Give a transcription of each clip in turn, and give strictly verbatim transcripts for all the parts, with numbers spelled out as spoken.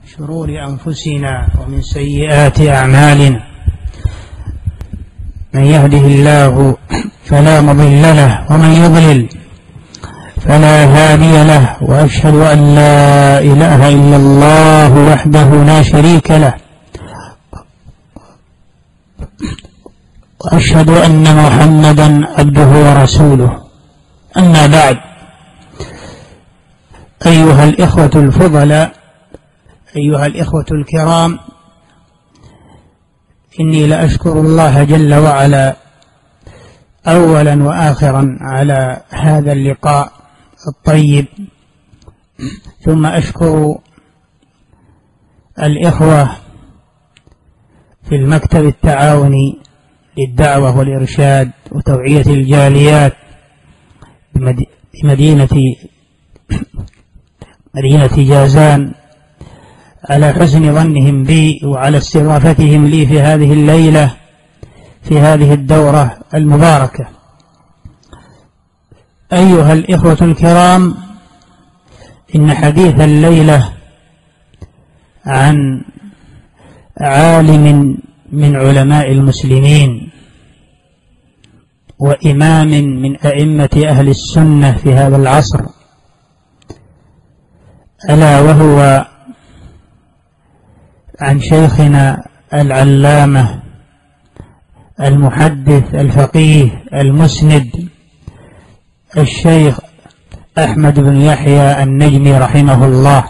شرور أنفسنا ومن سيئات أعمالنا. من يهده الله فلا مضل له ومن يضلل فلا هادي له، وأشهد أن لا إله إلا الله وحده لا شريك له، وأشهد أن محمدا عبده ورسوله. أما بعد، أيها الإخوة الفضلاء، أيها الإخوة الكرام، إني لأشكر الله جل وعلا أولا وآخرا على هذا اللقاء الطيب، ثم أشكر الإخوة في المكتب التعاوني للدعوة والإرشاد وتوعية الجاليات بمدينة مدينة جازان على حسن ظنهم بي وعلى استضافتهم لي في هذه الليلة في هذه الدورة المباركة. أيها الإخوة الكرام، إن حديث الليلة عن عالم من علماء المسلمين وإمام من أئمة أهل السنة في هذا العصر، ألا وهو عن شيخنا العلامة المحدث الفقيه المسند الشيخ أحمد بن يحيى النجمي رحمه الله.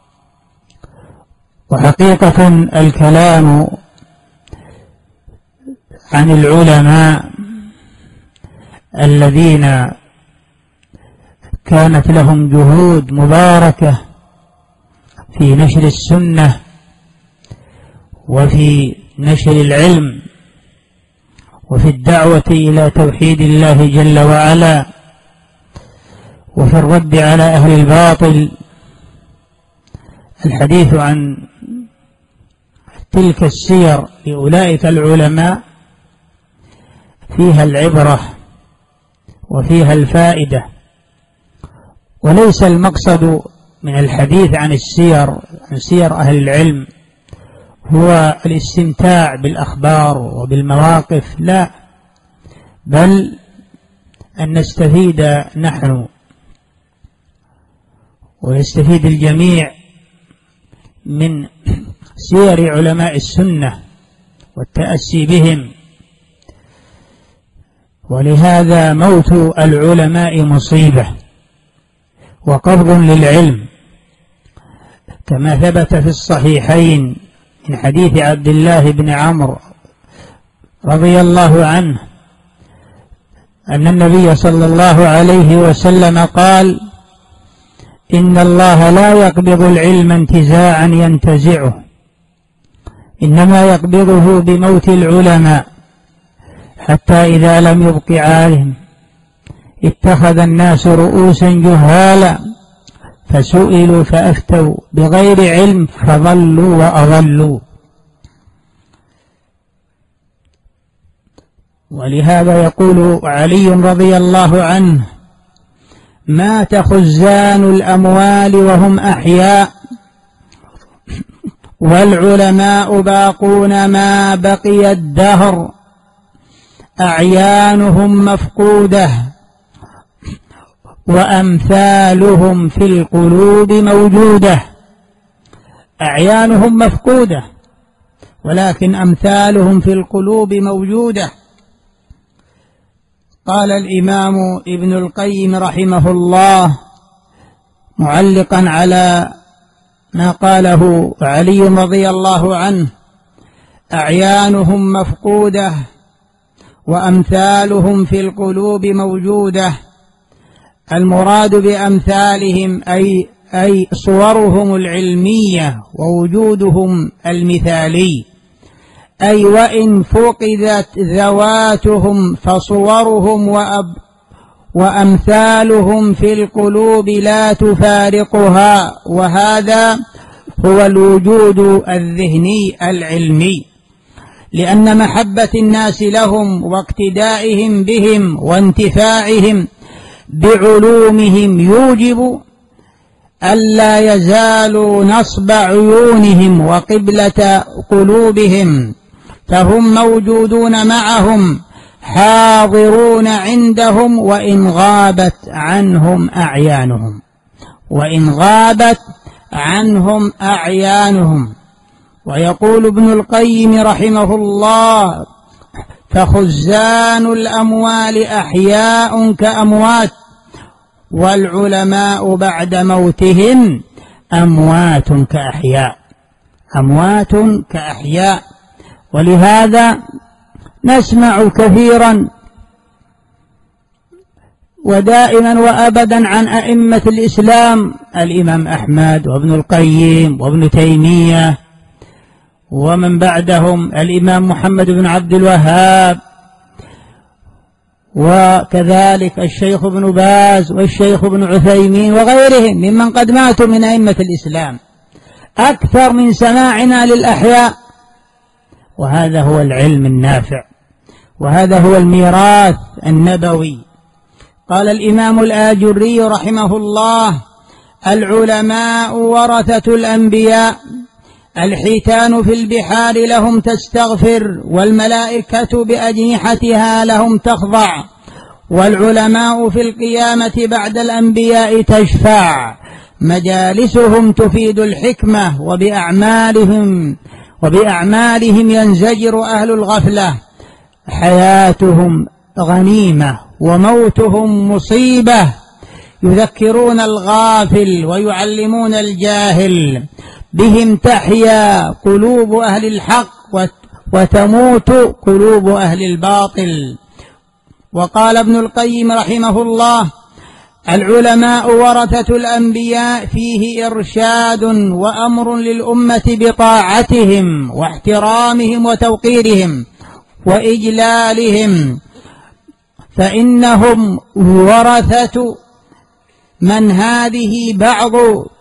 وحقيقة الكلام عن العلماء الذين كانت لهم جهود مباركة في نشر السنة وفي نشر العلم وفي الدعوة إلى توحيد الله جل وعلا وفي الرد على أهل الباطل. الحديث عن تلك السير لأولئك العلماء فيها العبرة وفيها الفائدة، وليس المقصد من الحديث عن السير عن سير أهل العلم هو الاستمتاع بالأخبار وبالمواقف، لا، بل أن نستفيد نحن ويستفيد الجميع من سير علماء السنة والتأسي بهم. ولهذا موت العلماء مصيبة وقبض للعلم، كما ثبت في الصحيحين من حديث عبد الله بن عمرو رضي الله عنه أن النبي صلى الله عليه وسلم قال: إن الله لا يقبض العلم انتزاعا ينتزعه، إنما يقبضه بموت العلماء، حتى إذا لم يبق عالم اتخذ الناس رؤوسا جهالا فسئلوا فأفتوا بغير علم فضلوا وأضلوا. ولهذا يقول علي رضي الله عنه: مات خزان الأموال وهم أحياء، والعلماء باقون ما بقي الدهر، أعيانهم مفقودة وأمثالهم في القلوب موجودة. أعيانهم مفقودة ولكن أمثالهم في القلوب موجودة. قال الإمام ابن القيم رحمه الله معلقا على ما قاله علي رضي الله عنه: أعيانهم مفقودة وأمثالهم في القلوب موجودة. المراد بأمثالهم أي أي صورهم العلمية ووجودهم المثالي، أي وإن فقدت ذواتهم فصورهم وأب وأمثالهم في القلوب لا تفارقها، وهذا هو الوجود الذهني العلمي، لأن محبة الناس لهم واقتدائهم بهم وانتفاعهم بعلومهم يوجب ألا يزالوا نصب عيونهم وقبلة قلوبهم، فهم موجودون معهم حاضرون عندهم وإن غابت عنهم أعيانهم وإن غابت عنهم أعيانهم. ويقول ابن القيم رحمه الله: فخزان الأموال أحياء كأموات، والعلماء بعد موتهم أموات كأحياء أموات كأحياء. ولهذا نسمع كثيرا ودائما وأبدا عن أئمة الإسلام، الإمام أحمد وابن القيم وابن تيمية، ومن بعدهم الإمام محمد بن عبد الوهاب، وكذلك الشيخ ابن باز والشيخ ابن عثيمين وغيرهم ممن قد ماتوا من أئمة الإسلام، أكثر من سماعنا للأحياء. وهذا هو العلم النافع، وهذا هو الميراث النبوي. قال الإمام الآجري رحمه الله: العلماء ورثة الأنبياء، الحيتان في البحار لهم تستغفر، والملائكة بأجنحتها لهم تخضع، والعلماء في القيامة بعد الأنبياء تشفع، مجالسهم تفيد الحكمة، وبأعمالهم وبأعمالهم ينزجر أهل الغفلة، حياتهم غنيمة وموتهم مصيبة، يذكرون الغافل ويعلمون الجاهل، بهم تحيا قلوب أهل الحق وتموت قلوب أهل الباطل. وقال ابن القيم رحمه الله: العلماء ورثة الأنبياء، فيه إرشاد وأمر للأمة بطاعتهم واحترامهم وتوقيرهم وإجلالهم، فإنهم ورثة من هذه بعض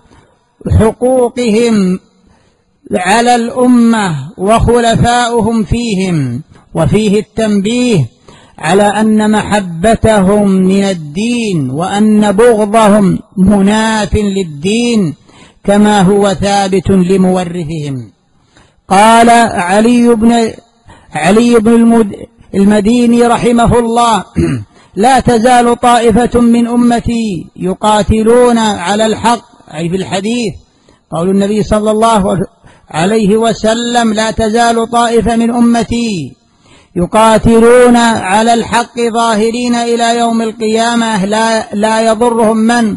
حقوقهم على الأمة وخلفاؤهم فيهم. وفيه التنبيه على أن محبتهم من الدين، وأن بغضهم مناف للدين، كما هو ثابت لمورثهم. قال علي بن علي بن المديني رحمه الله: لا تزال طائفة من أمتي يقاتلون على الحق، أي في الحديث قول النبي صلى الله عليه وسلم: لا تزال طائفة من أمتي يقاتلون على الحق ظاهرين إلى يوم القيامة، لا, لا يضرهم من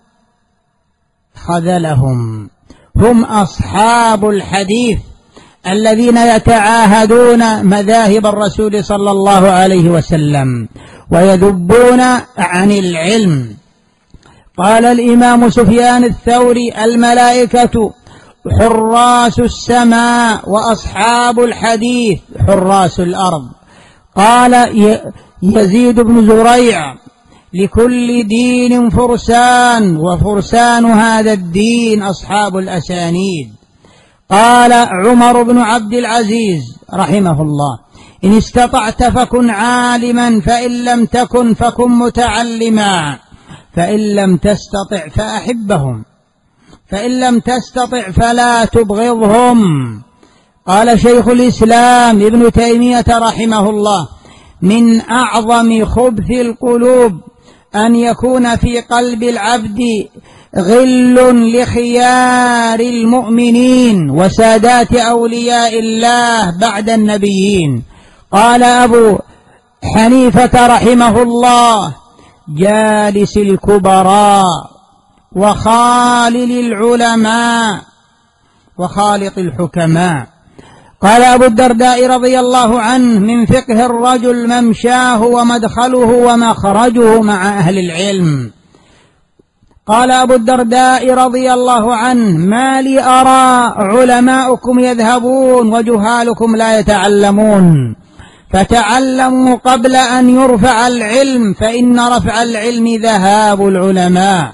خذلهم. هم أصحاب الحديث الذين يتعاهدون مذاهب الرسول صلى الله عليه وسلم ويذبون عن العلم. قال الإمام سفيان الثوري: الملائكة حراس السماء، وأصحاب الحديث حراس الأرض. قال يزيد بن زريع: لكل دين فرسان، وفرسان هذا الدين أصحاب الأسانيد. قال عمر بن عبد العزيز رحمه الله: إن استطعت فكن عالما، فإن لم تكن فكن متعلما، فإن لم تستطع فأحبهم، فإن لم تستطع فلا تبغضهم. قال شيخ الإسلام ابن تيمية رحمه الله: من أعظم خبث القلوب أن يكون في قلب العبد غل لخيار المؤمنين وسادات أولياء الله بعد النبيين. قال أبو حنيفة رحمه الله: جالس الكبراء وخالل العلماء وخالط الحكماء. قال أبو الدرداء رضي الله عنه: من فقه الرجل ممشاه ومدخله ومخرجه مع أهل العلم. قال أبو الدرداء رضي الله عنه: ما لي أرى علماؤكم يذهبون وجهالكم لا يتعلمون، فتعلموا قبل أن يرفع العلم، فإن رفع العلم ذهاب العلماء.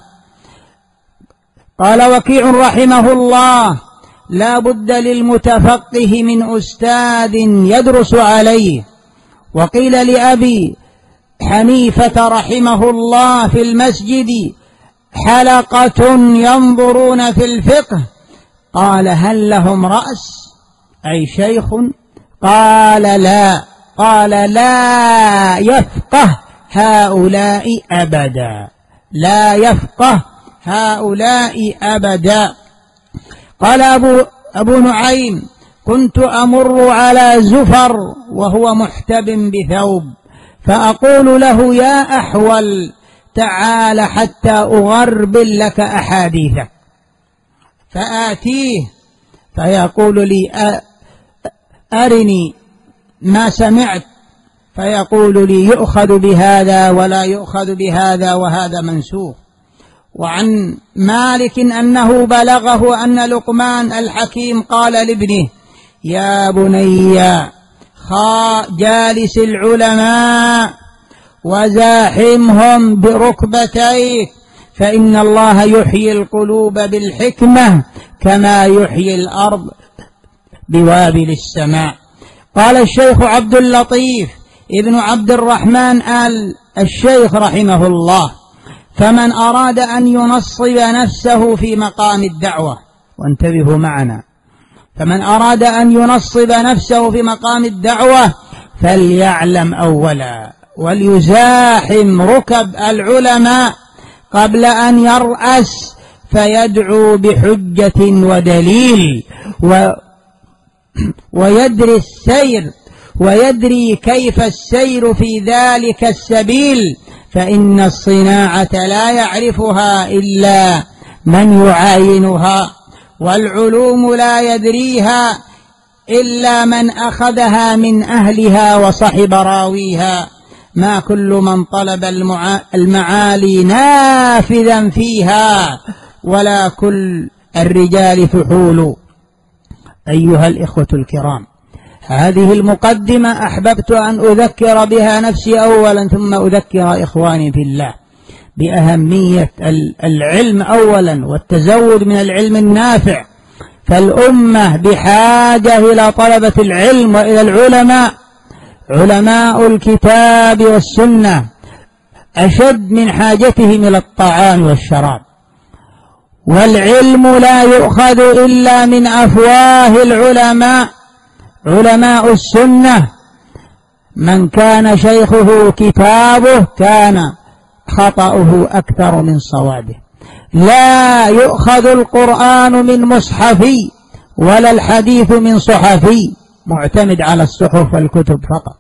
قال وكيع رحمه الله: لا بد للمتفقه من أستاذ يدرس عليه. وقيل لأبي حنيفة رحمه الله في المسجد: حلقة ينظرون في الفقه؟ قال هل لهم رأس أي شيخ؟ قال لا. قال لا يفقه هؤلاء أبدا، لا يفقه هؤلاء أبدا. قال أبو, أبو نعيم كنت أمر على زفر وهو محتب بثوب فأقول له يا أحول تعال حتى أغربل لك أحاديثك، فآتيه فيقول لي أرني ما سمعت، فيقول لي يؤخذ بهذا ولا يؤخذ بهذا وهذا منسوخ. وعن مالك أنه بلغه أن لقمان الحكيم قال لابنه يا بني جالس العلماء وزاحمهم بركبتيك فإن الله يحيي القلوب بالحكمة كما يحيي الأرض بوابل السماء. قال الشيخ عبد اللطيف ابن عبد الرحمن آل الشيخ رحمه الله فمن أراد أن ينصب نفسه في مقام الدعوة، وانتبهوا معنا، فمن أراد أن ينصب نفسه في مقام الدعوة فليعلم أولا وليزاحم ركب العلماء قبل أن يرأس فيدعو بحجة ودليل و ويدري السير ويدري كيف السير في ذلك السبيل، فإن الصناعة لا يعرفها إلا من يعاينها، والعلوم لا يدريها إلا من أخذها من أهلها وصحب راويها. ما كل من طلب المعالي نافذا فيها ولا كل الرجال فحول. أيها الإخوة الكرام، هذه المقدمة أحببت أن أذكر بها نفسي أولا ثم أذكر إخواني في الله بأهمية العلم أولا والتزود من العلم النافع، فالأمة بحاجة إلى طلبة العلم وإلى العلماء. علماء الكتاب والسنة أشد من حاجتهم إلى الطعام والشراب، والعلم لا يؤخذ إلا من أفواه العلماء. علماء السنة من كان شيخه كتابه كان خطأه أكثر من صوابه. لا يؤخذ القرآن من مصحفي ولا الحديث من صحفي معتمد على الصحف والكتب فقط،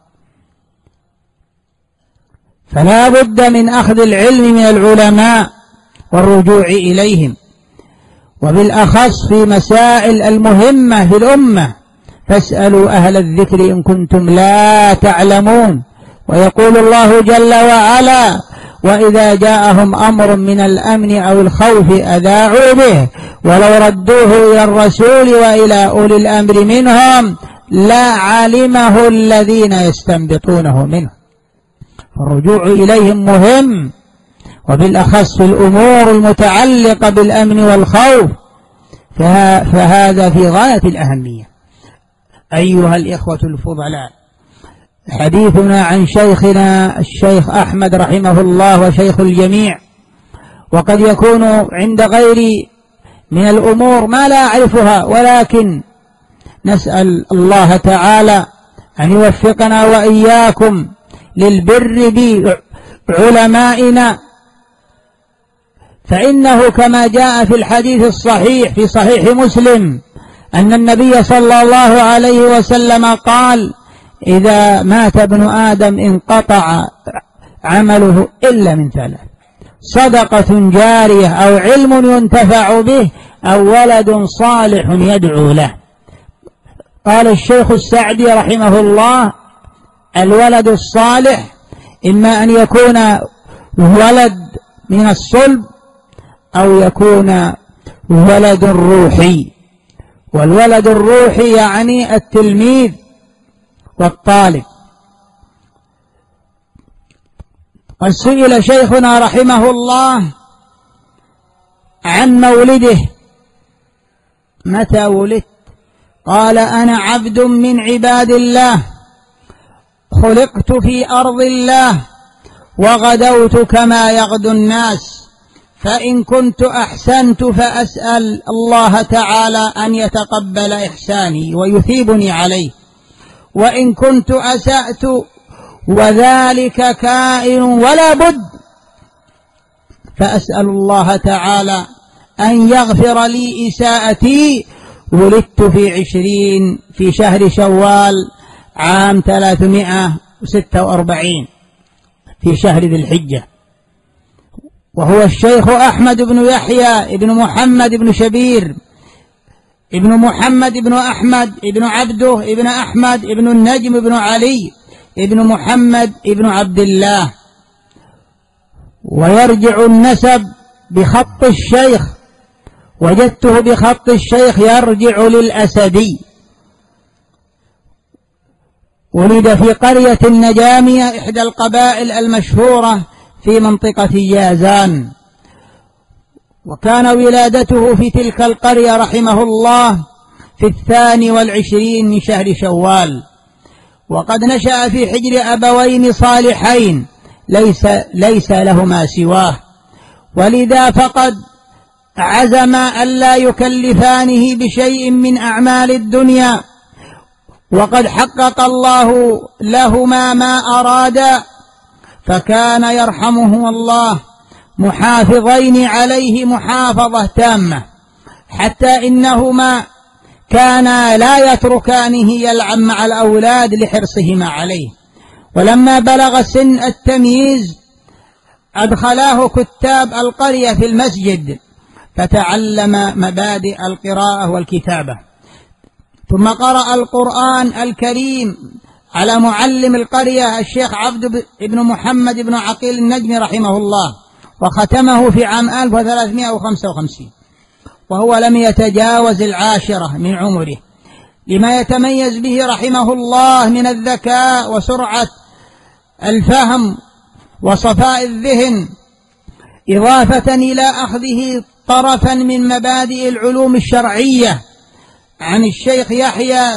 فلا بد من أخذ العلم من العلماء والرجوع إليهم، وبالأخص في مسائل المهمة في الأمة فاسألوا أهل الذكر إن كنتم لا تعلمون. ويقول الله جل وعلا وإذا جاءهم أمر من الأمن أو الخوف أذاعوا به ولو ردوه إلى الرسول وإلى أولي الأمر منهم لعلمه الذين يستنبطونه منه. فالرجوع إليهم مهم، وبالأخص في الأمور المتعلقة بالأمن والخوف فهذا في غاية الأهمية. أيها الإخوة الفضلاء، حديثنا عن شيخنا الشيخ أحمد رحمه الله وشيخ الجميع، وقد يكون عند غيري من الأمور ما لا أعرفها، ولكن نسأل الله تعالى أن يوفقنا وإياكم للبر بعلمائنا، فإنه كما جاء في الحديث الصحيح في صحيح مسلم أن النبي صلى الله عليه وسلم قال إذا مات ابن آدم انقطع عمله إلا من ثلاث: صدقة جارية أو علم ينتفع به أو ولد صالح يدعو له. قال الشيخ السعدي رحمه الله الولد الصالح إما أن يكون ولد من الصلب أو يكون ولد روحي، والولد الروحي يعني التلميذ والطالب. قد سئل شيخنا رحمه الله عن مولده: متى ولدت؟ قال: أنا عبد من عباد الله، خلقت في أرض الله وغدوت كما يغدو الناس، فإن كنت أحسنت فأسأل الله تعالى أن يتقبل إحساني ويثيبني عليه، وإن كنت أسأت وذلك كائن ولا بد فأسأل الله تعالى أن يغفر لي إساءتي. ولدت في عشرين في شهر شوال عام ثلاثمائة وستة وأربعين في شهر ذي الحجة، وهو الشيخ أحمد بن يحيى بن محمد بن شبير ابن محمد بن أحمد ابن عبده ابن أحمد ابن النجم بن علي ابن محمد ابن عبد الله. ويرجع النسب بخط الشيخ، وجدته بخط الشيخ يرجع للأسدي. ولد في قرية النجامية إحدى القبائل المشهورة في منطقة جازان، وكان ولادته في تلك القرية رحمه الله في الثاني والعشرين من شهر شوال. وقد نشأ في حجر أبوين صالحين ليس, ليس لهما سواه، ولذا فقد عزم ألا يكلفانه بشيء من أعمال الدنيا، وقد حقق الله لهما ما أراد، فكان يرحمه الله محافظين عليه محافظة تامة، حتى إنهما كانا لا يتركانه يلعب مع الأولاد لحرصهما عليه. ولما بلغ سن التمييز أدخلاه كتاب القرية في المسجد فتعلم مبادئ القراءة والكتابة، ثم قرأ القرآن الكريم على معلم القرية الشيخ عبد بن محمد بن عقيل النجمي رحمه الله، وختمه في عام ألف وثلاثمائة وخمسة وخمسين، وهو لم يتجاوز العاشرة من عمره، لما يتميز به رحمه الله من الذكاء وسرعة الفهم وصفاء الذهن، إضافة إلى أخذه طرفا من مبادئ العلوم الشرعية عن الشيخ يحيى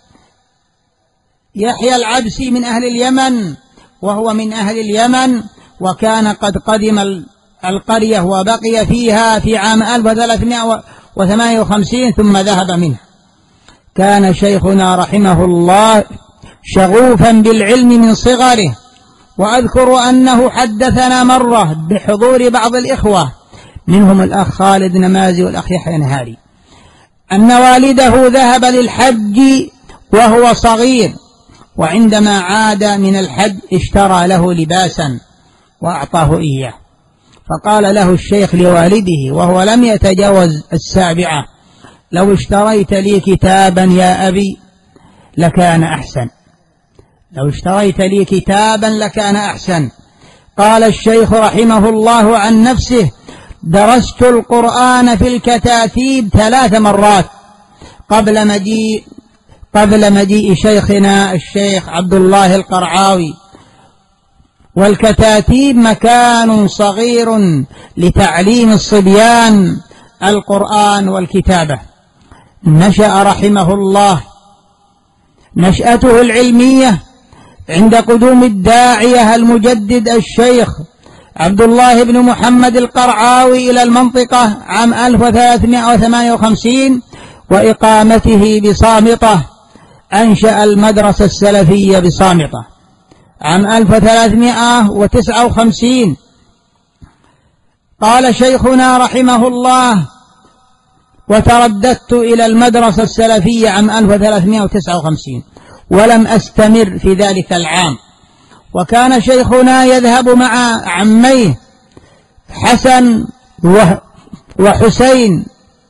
يحيى العبسي من أهل اليمن، وهو من أهل اليمن، وكان قد قدم القرية وبقي فيها في عام ألف وثلاثمائة وثمانية وخمسين ثم ذهب منها. كان شيخنا رحمه الله شغوفا بالعلم من صغره، وأذكر أنه حدثنا مرة بحضور بعض الإخوة منهم الأخ خالد نمازي والأخ يحيى نهاري أن والده ذهب للحج وهو صغير، وعندما عاد من الحج اشترى له لباسا وأعطاه إياه، فقال له الشيخ لوالده وهو لم يتجاوز السابعة: لو اشتريت لي كتابا يا أبي لكان أحسن، لو اشتريت لي كتابا لكان أحسن. قال الشيخ رحمه الله عن نفسه: درست القرآن في الكتاتيب ثلاث مرات قبل مجيء قبل مجيء شيخنا الشيخ عبد الله القرعاوي، والكتاتيب مكان صغير لتعليم الصبيان القرآن والكتابة. نشأ رحمه الله نشأته العلمية عند قدوم الداعية المجدد الشيخ عبد الله بن محمد القرعاوي إلى المنطقة عام ألف وثلاثمائة وثمانية وخمسين، وإقامته بصامطة أنشأ المدرسة السلفية بصامطة عام ألف وثلاثمائة وتسعة وخمسين. قال شيخنا رحمه الله: وترددت إلى المدرسة السلفية عام ألف وثلاثمائة وتسعة وخمسين ولم أستمر في ذلك العام. وكان شيخنا يذهب مع عميه حسن وحسين،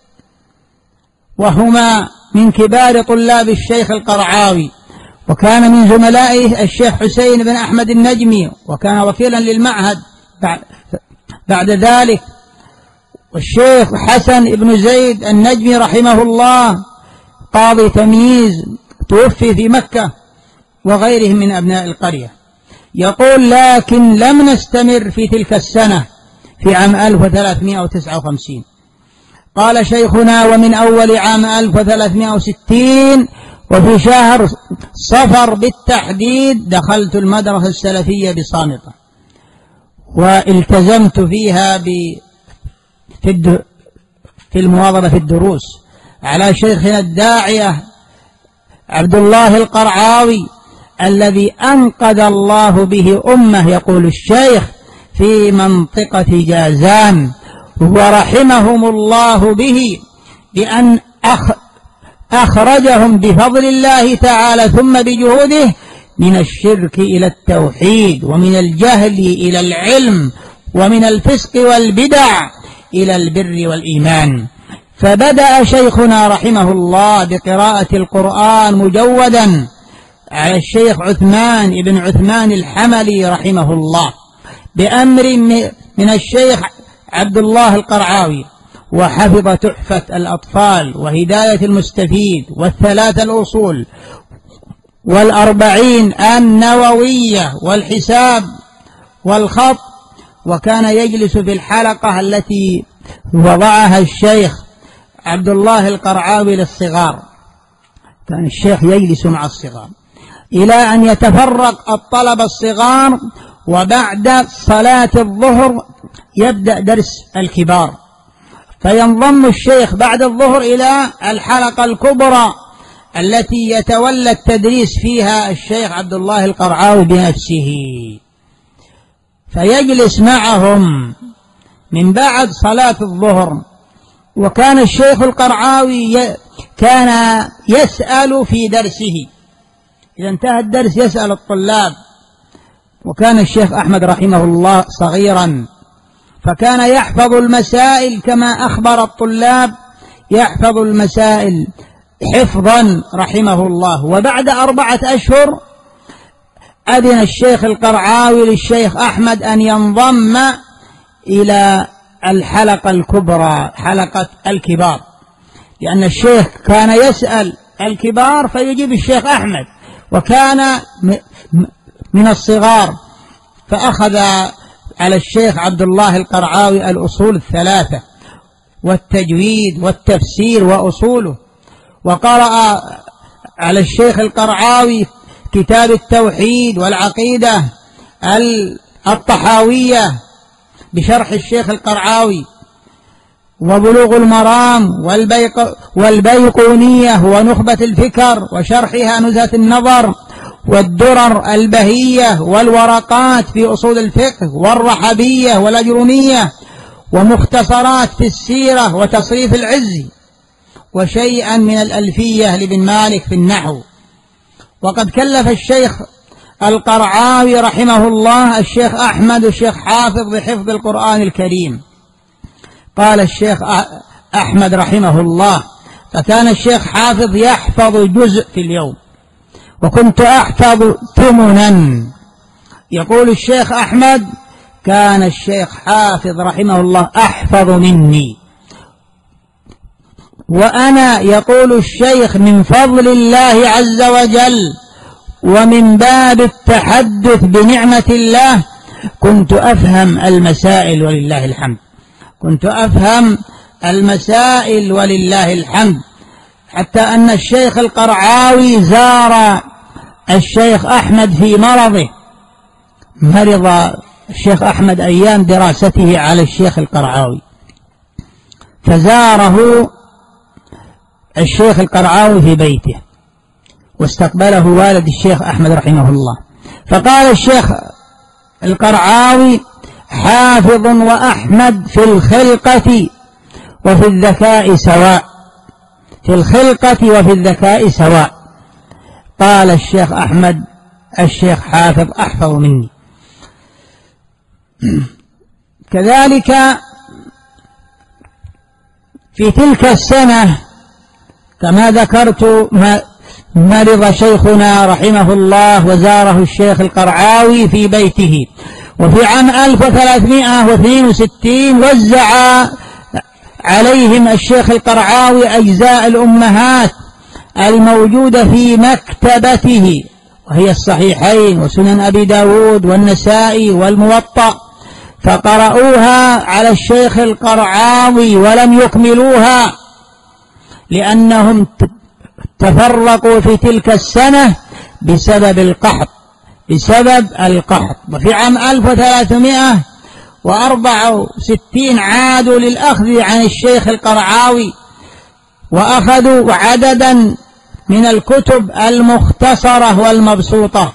وهما من كبار طلاب الشيخ القرعاوي، وكان من زملائه الشيخ حسين بن أحمد النجمي، وكان وكيلا للمعهد بعد ذلك. والشيخ حسن بن زيد النجمي رحمه الله قاضي تمييز توفي في مكة، وغيرهم من أبناء القرية. يقول: لكن لم نستمر في تلك السنة في عام ألف وثلاثمائة وتسعة وخمسين. قال شيخنا: ومن أول عام ألف وثلاثمائة وستين وفي شهر صفر بالتحديد دخلت المدرسة السلفية بصامطة، والتزمت فيها في, في المواظبة في الدروس على شيخنا الداعية عبد الله القرعاوي الذي أنقذ الله به أمة، يقول الشيخ، في منطقة جازان، ورحمهم الله به بأن أخ أخرجهم بفضل الله تعالى ثم بجهوده من الشرك إلى التوحيد، ومن الجهل إلى العلم، ومن الفسق والبدع إلى البر والإيمان. فبدأ شيخنا رحمه الله بقراءة القرآن مجودا على الشيخ عثمان بن عثمان الحملي رحمه الله بأمر من الشيخ عبد الله القرعاوي، وحفظ تحفة الأطفال وهداية المستفيد والثلاث الأصول والأربعين النووية والحساب والخط. وكان يجلس في الحلقة التي وضعها الشيخ عبد الله القرعاوي للصغار، كان الشيخ يجلس مع الصغار إلى أن يتفرق الطلبة الصغار، وبعد صلاة الظهر يبدأ درس الكبار، فينضم الشيخ بعد الظهر إلى الحلقة الكبرى التي يتولى التدريس فيها الشيخ عبد الله القرعاوي بنفسه، فيجلس معهم من بعد صلاة الظهر. وكان الشيخ القرعاوي كان يسأل في درسه، إذا انتهى الدرس يسأل الطلاب. وكان الشيخ أحمد رحمه الله صغيرا، فكان يحفظ المسائل كما أخبر الطلاب، يحفظ المسائل حفظا رحمه الله. وبعد أربعة أشهر أذن الشيخ القرعاوي للشيخ أحمد أن ينضم إلى الحلقة الكبرى، حلقة الكبار، لأن الشيخ كان يسأل الكبار فيجيب الشيخ أحمد، وكان من الصغار، فأخذ على الشيخ عبد الله القرعاوي الأصول الثلاثة والتجويد والتفسير وأصوله، وقرأ على الشيخ القرعاوي كتاب التوحيد والعقيدة الطحاوية بشرح الشيخ القرعاوي، وبلوغ المرام والبيق والبيقونية ونخبة الفكر وشرحها نزهة النظر والدرر البهية والورقات في أصول الفقه والرحبية والأجرمية ومختصرات في السيرة وتصريف العز، وشيئا من الألفية لابن مالك في النحو. وقد كلف الشيخ القرعاوي رحمه الله الشيخ أحمد الشيخ حافظ بحفظ القرآن الكريم. قال الشيخ أحمد رحمه الله: فكان الشيخ حافظ يحفظ جزء في اليوم، وكنت أحفظ ثمنا. يقول الشيخ أحمد: كان الشيخ حافظ رحمه الله أحفظ مني، وأنا، يقول الشيخ، من فضل الله عز وجل ومن باب التحدث بنعمة الله كنت أفهم المسائل ولله الحمد، كنت أفهم المسائل ولله الحمد، حتى أن الشيخ القرعاوي زار الشيخ أحمد في مرضه، مرض الشيخ أحمد أيام دراسته على الشيخ القرعاوي، فزاره الشيخ القرعاوي في بيته، واستقبله والد الشيخ أحمد رحمه الله. فقال الشيخ القرعاوي: حافظ وأحمد في الخلقة وفي الذكاء سواء، في الخلقة وفي الذكاء سواء. قال الشيخ أحمد: الشيخ حافظ أحفظ مني. كذلك في تلك السنة كما ذكرت مرض شيخنا رحمه الله وزاره الشيخ القرعاوي في بيته، وفي عام ألف وثلاثمائة واثنين وستين وزع عليهم الشيخ القرعاوي أجزاء الأمهات الموجودة في مكتبته، وهي الصحيحين وسنن أبي داود والنسائي والموطأ، فقرأوها على الشيخ القرعاوي ولم يكملوها لأنهم تفرقوا في تلك السنة بسبب القحط، بسبب القحط. وفي عام ألف وثلاثمائة وأربعة وستين عادوا للأخذ عن الشيخ القرعاوي وأخذوا عددا من الكتب المختصرة والمبسوطة.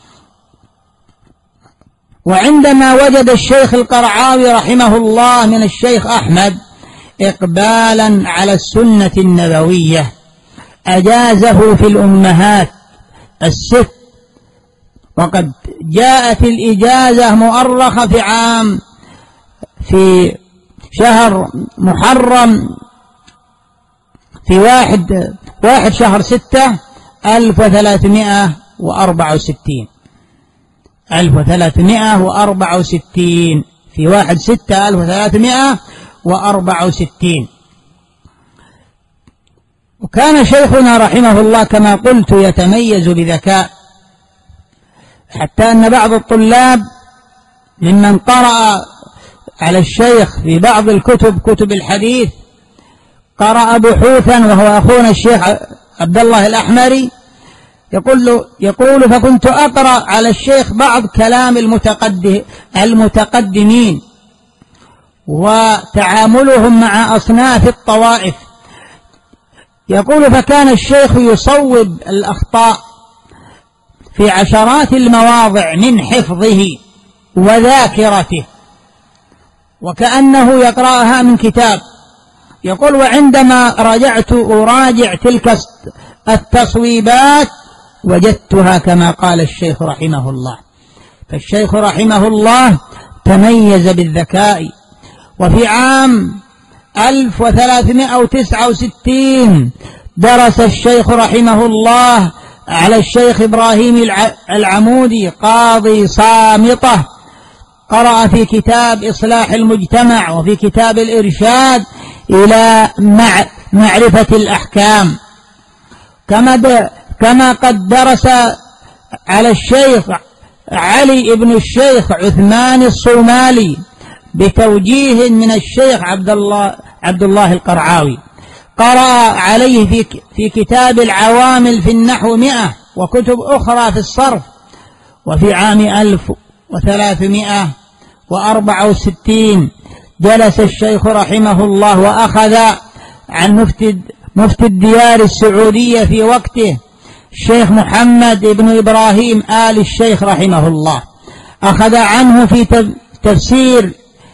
وعندما وجد الشيخ القرعاوي رحمه الله من الشيخ أحمد إقبالا على السنة النبوية أجازه في الأمهات الست، وقد جاءت الإجازة مؤرخة في عام في شهر محرم في واحد واحد شهر ستة ألف وثلاثمائة وأربعة وستين ألف وثلاثمائة وأربعة وستين في واحد ستة ألف وثلاثمائة وأربعة وستين. وكان شيخنا رحمه الله كما قلت يتميز بذكاء، حتى أن بعض الطلاب ممن قرأ على الشيخ في بعض الكتب كتب الحديث قرأ بحوثا، وهو أخونا الشيخ عبد الله الأحمري، يقول له يقول فكنت أقرأ على الشيخ بعض كلام المتقدم المتقدمين وتعاملهم مع أصناف الطوائف. يقول فكان الشيخ يصوب الأخطاء في عشرات المواضع من حفظه وذاكرته، وكأنه يقرأها من كتاب. يقول وعندما رجعت أراجع تلك التصويبات وجدتها كما قال الشيخ رحمه الله. فالشيخ رحمه الله تميز بالذكاء. وفي عام ألف وثلاثمائة وتسعة وستين درس الشيخ رحمه الله على الشيخ إبراهيم العمودي قاضي صامطة، قرأ في كتاب إصلاح المجتمع وفي كتاب الإرشاد إلى معرفة الأحكام، كما كما قد درس على الشيخ علي ابن الشيخ عثمان الصومالي بتوجيه من الشيخ عبد الله عبد الله القرعاوي. قرأ عليه في في كتاب العوامل في النحو مئة وكتب أخرى في الصرف. وفي عام ألف وثلاثمائة وأربعة وستين جلس الشيخ رحمه الله وأخذ عن مفتي مفتي الديار السعودية في وقته الشيخ محمد بن إبراهيم آل الشيخ رحمه الله، أخذ عنه في تفسير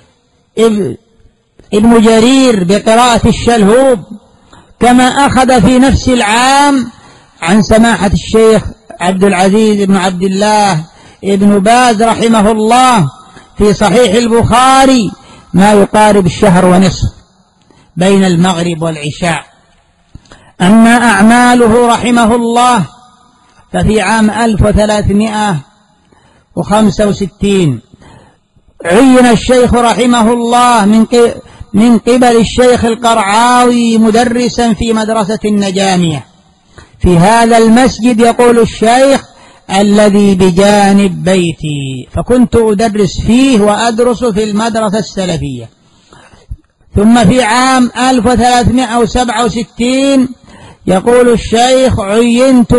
ابن جرير بقراءة الشلهوب، كما أخذ في نفس العام عن سماحة الشيخ عبد العزيز بن عبد الله ابن باز رحمه الله في صحيح البخاري ما يقارب الشهر ونصف بين المغرب والعشاء. أما أعماله رحمه الله ففي عام ألف وثلاثمائة وخمسة وستين عين الشيخ رحمه الله من من قبل الشيخ القرعاوي مدرسا في مدرسة النجامية في هذا المسجد، يقول الشيخ الذي بجانب بيتي، فكنت أدرس فيه وأدرس في المدرسة السلفية. ثم في عام ألف وثلاثمائة وسبعة وستين يقول الشيخ عينت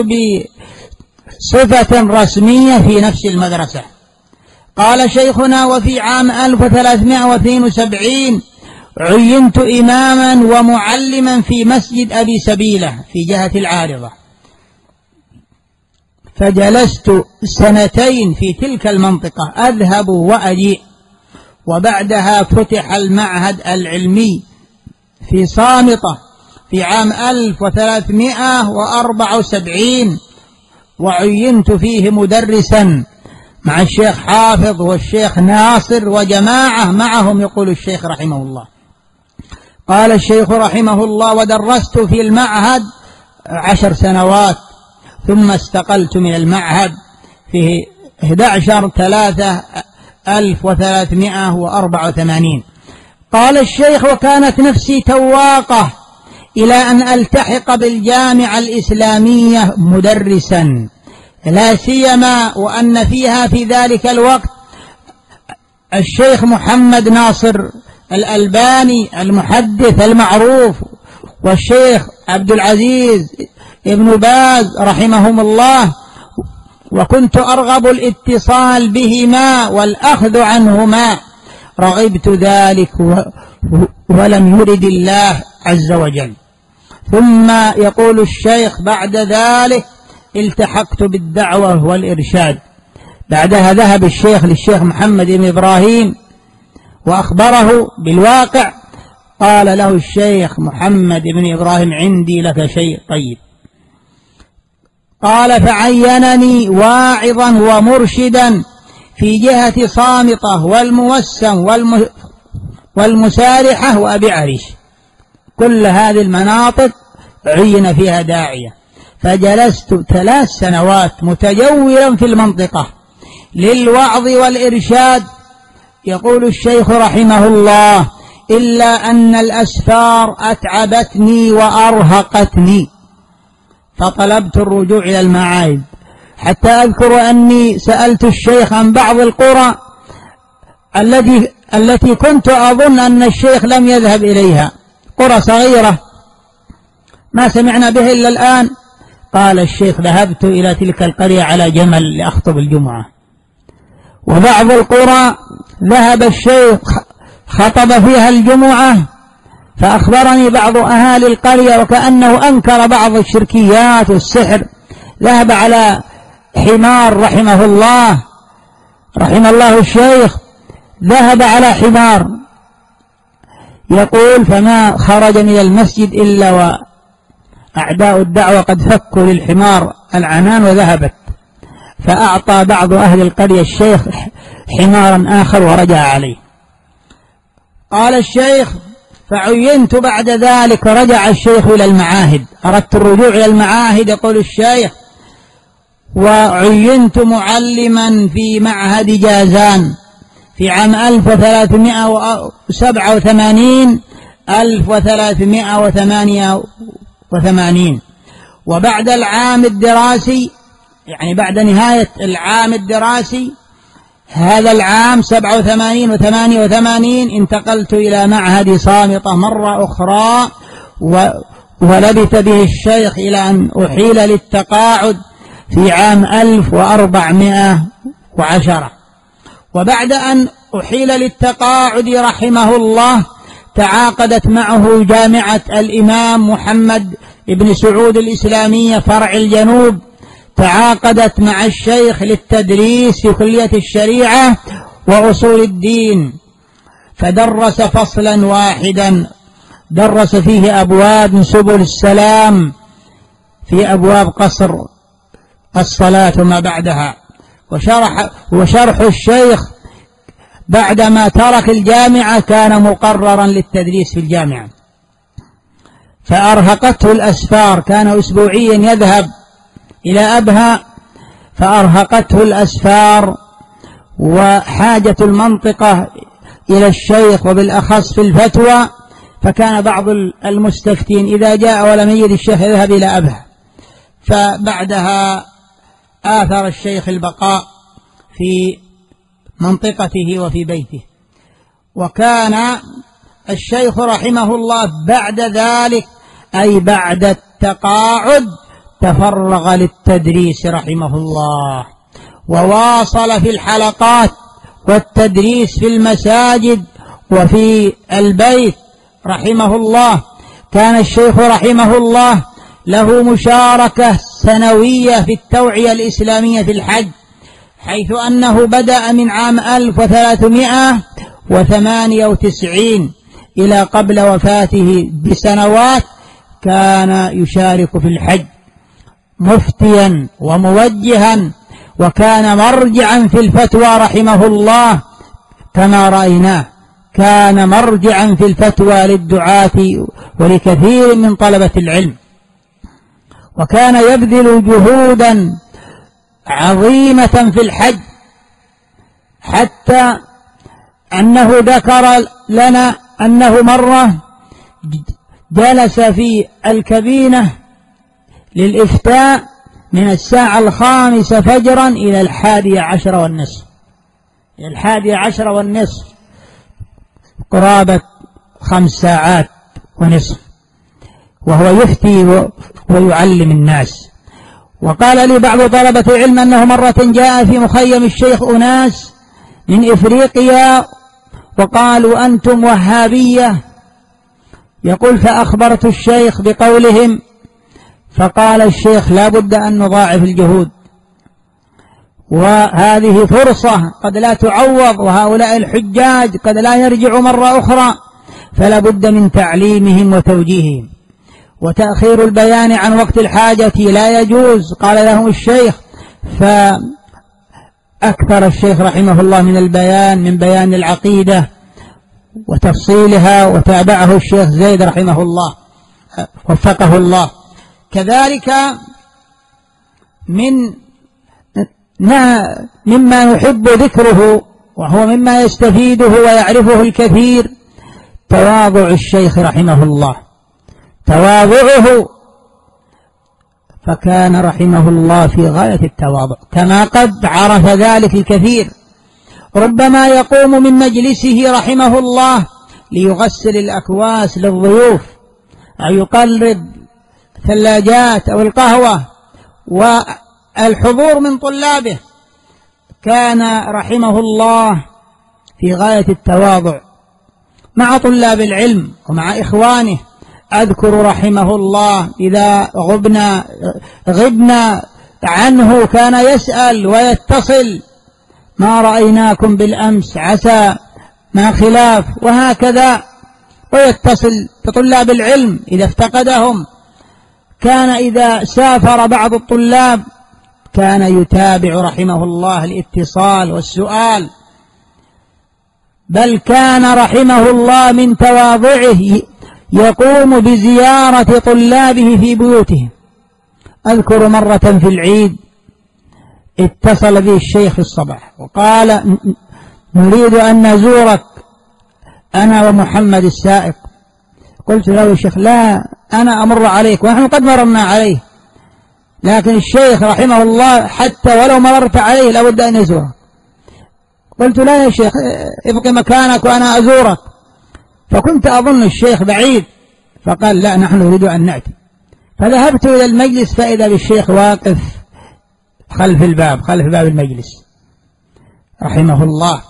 بصفة رسمية في نفس المدرسة. قال شيخنا وفي عام ألف وثلاثمائة واثنين وسبعين عينت إماما ومعلما في مسجد أبي سبيلة في جهة العارضة، فجلست سنتين في تلك المنطقة أذهب وأجيء. وبعدها فتح المعهد العلمي في صامطة في عام ألف وثلاثمائة وأربعة وسبعين وعينت فيه مدرسا مع الشيخ حافظ والشيخ ناصر وجماعة معهم، يقول الشيخ رحمه الله. قال الشيخ رحمه الله ودرست في المعهد عشر سنوات ثم استقلت من المعهد في أحد عشر ثلاثة ألف وثلاثمائة وأربعة وثمانين. قال الشيخ وكانت نفسي تواقة إلى أن ألتحق بالجامعة الإسلامية مدرسا، لا سيما وأن فيها في ذلك الوقت الشيخ محمد ناصر الألباني المحدث المعروف والشيخ عبد العزيز ابن باز رحمهم الله، وكنت أرغب الاتصال بهما والأخذ عنهما، رغبت ذلك ولم يرد الله عز وجل. ثم يقول الشيخ بعد ذلك التحقت بالدعوة والإرشاد. بعدها ذهب الشيخ للشيخ محمد بن إبراهيم وأخبره بالواقع. قال له الشيخ محمد بن إبراهيم عندي لك شيء طيب. قال فعينني واعظا ومرشدا في جهة صامطة والموسم والم والمسارحة وأبي عريش. كل هذه المناطق عين فيها داعية. فجلست ثلاث سنوات متجولا في المنطقة للوعظ والإرشاد. يقول الشيخ رحمه الله إلا أن الأسفار أتعبتني وأرهقتني فطلبت الرجوع إلى المعاهد، حتى أذكر أني سألت الشيخ عن بعض القرى التي التي كنت أظن أن الشيخ لم يذهب إليها، قرى صغيرة ما سمعنا به إلا الآن. قال الشيخ ذهبت إلى تلك القرية على جمل لأخطب الجمعة. وبعض القرى ذهب الشيخ خطب فيها الجمعة، فأخبرني بعض أهالي القرية وكأنه أنكر بعض الشركيات والسحر، ذهب على حمار رحمه الله رحم الله الشيخ، ذهب على حمار. يقول فما خرج من المسجد إلا وأعداء الدعوة قد فكوا للحمار العنان وذهبت، فأعطى بعض أهل القرية الشيخ حمارا آخر ورجع عليه. قال الشيخ فعينت بعد ذلك، رجع الشيخ إلى المعاهد، أردت الرجوع إلى المعاهد. يقول الشيخ وعينت معلما في معهد جازان في عام ألف وثلاثمائة وسبعة وثمانين ألف وثلاثمائة وثمانية وثمانين. وبعد العام الدراسي يعني بعد نهاية العام الدراسي هذا العام سبعة وثمانين وثمانية وثمانين انتقلت إلى معهد صامطة مرة أخرى، ولبث به الشيخ إلى أن أحيل للتقاعد في عام ألف وأربعمائة وعشرة. وبعد أن أحيل للتقاعد رحمه الله تعاقدت معه جامعة الإمام محمد بن سعود الإسلامية فرع الجنوب، تعاقدت مع الشيخ للتدريس في كلية الشريعة وأصول الدين، فدرس فصلا واحدا درس فيه أبواب من سبل السلام في أبواب قصر الصلاة وما بعدها. وشرح, وشرح الشيخ بعدما ترك الجامعة كان مقررا للتدريس في الجامعة، فأرهقته الأسفار، كان أسبوعيا يذهب إلى أبها، فأرهقته الأسفار وحاجة المنطقة إلى الشيخ وبالأخص في الفتوى، فكان بعض المستفتين إذا جاء ولم يجد الشيخ يذهب إلى أبها. فبعدها آثر الشيخ البقاء في منطقته وفي بيته. وكان الشيخ رحمه الله بعد ذلك أي بعد التقاعد تفرغ للتدريس رحمه الله، وواصل في الحلقات والتدريس في المساجد وفي البيت رحمه الله. كان الشيخ رحمه الله له مشاركة سنوية في التوعية الإسلامية في الحج، حيث أنه بدأ من عام ألف وثلاثمائة وثمانية وتسعين إلى قبل وفاته بسنوات كان يشارك في الحج مفتيا وموجها، وكان مرجعا في الفتوى رحمه الله كما رأيناه، كان مرجعا في الفتوى للدعاة ولكثير من طلبة العلم، وكان يبذل جهودا عظيمة في الحج، حتى أنه ذكر لنا أنه مرة جلس في الكبينة للإفتاء من الساعة الخامسة فجرا إلى الحادية عشر والنصف إلى الحادية عشر والنصف قرابة خمس ساعات ونصف، وهو يفتي ويعلم الناس. وقال لي بعض طلبة العلم أنه مرة جاء في مخيم الشيخ أناس من إفريقيا وقالوا أنتم وهابية. يقول فأخبرت الشيخ بقولهم، فقال الشيخ لا بد أن نضاعف الجهود، وهذه فرصة قد لا تعوض، وهؤلاء الحجاج قد لا يرجعوا مرة أخرى، فلا بد من تعليمهم وتوجيههم، وتأخير البيان عن وقت الحاجة لا يجوز. قال لهم الشيخ، فأكثر الشيخ رحمه الله من البيان، من بيان العقيدة وتفصيلها، وتابعه الشيخ زيد رحمه الله وفقه الله. كذلك من مما نحب ذكره، وهو مما يستفيده ويعرفه الكثير، تواضع الشيخ رحمه الله، تواضعه، فكان رحمه الله في غاية التواضع كما قد عرف ذلك الكثير. ربما يقوم من مجلسه رحمه الله ليغسل الأكواس للضيوف، أو يقلب ثلاجات أو القهوة والحضور من طلابه، كان رحمه الله في غاية التواضع مع طلاب العلم ومع إخوانه. أذكر رحمه الله إذا غبنا غبنا عنه كان يسأل ويتصل، ما رأيناكم بالأمس، عسى ما خلاف، وهكذا، ويتصل بطلاب العلم إذا افتقدهم. كان إذا سافر بعض الطلاب كان يتابع رحمه الله الاتصال والسؤال، بل كان رحمه الله من تواضعه يقوم بزيارة طلابه في بيوتهم. أذكر مرة في العيد اتصل بي الشيخ في الصباح وقال نريد أن نزورك أنا ومحمد السائق. قلت له يا شيخ لا، أنا أمر عليك، ونحن قد مررنا عليه، لكن الشيخ رحمه الله حتى ولو مررت عليه لابد أن يزورك. قلت لا يا شيخ، ابقي مكانك وأنا أزورك، فكنت أظن الشيخ بعيد، فقال لا، نحن نريد أن نأتي. فذهبت إلى المجلس فإذا بالشيخ واقف خلف الباب، خلف باب المجلس رحمه الله.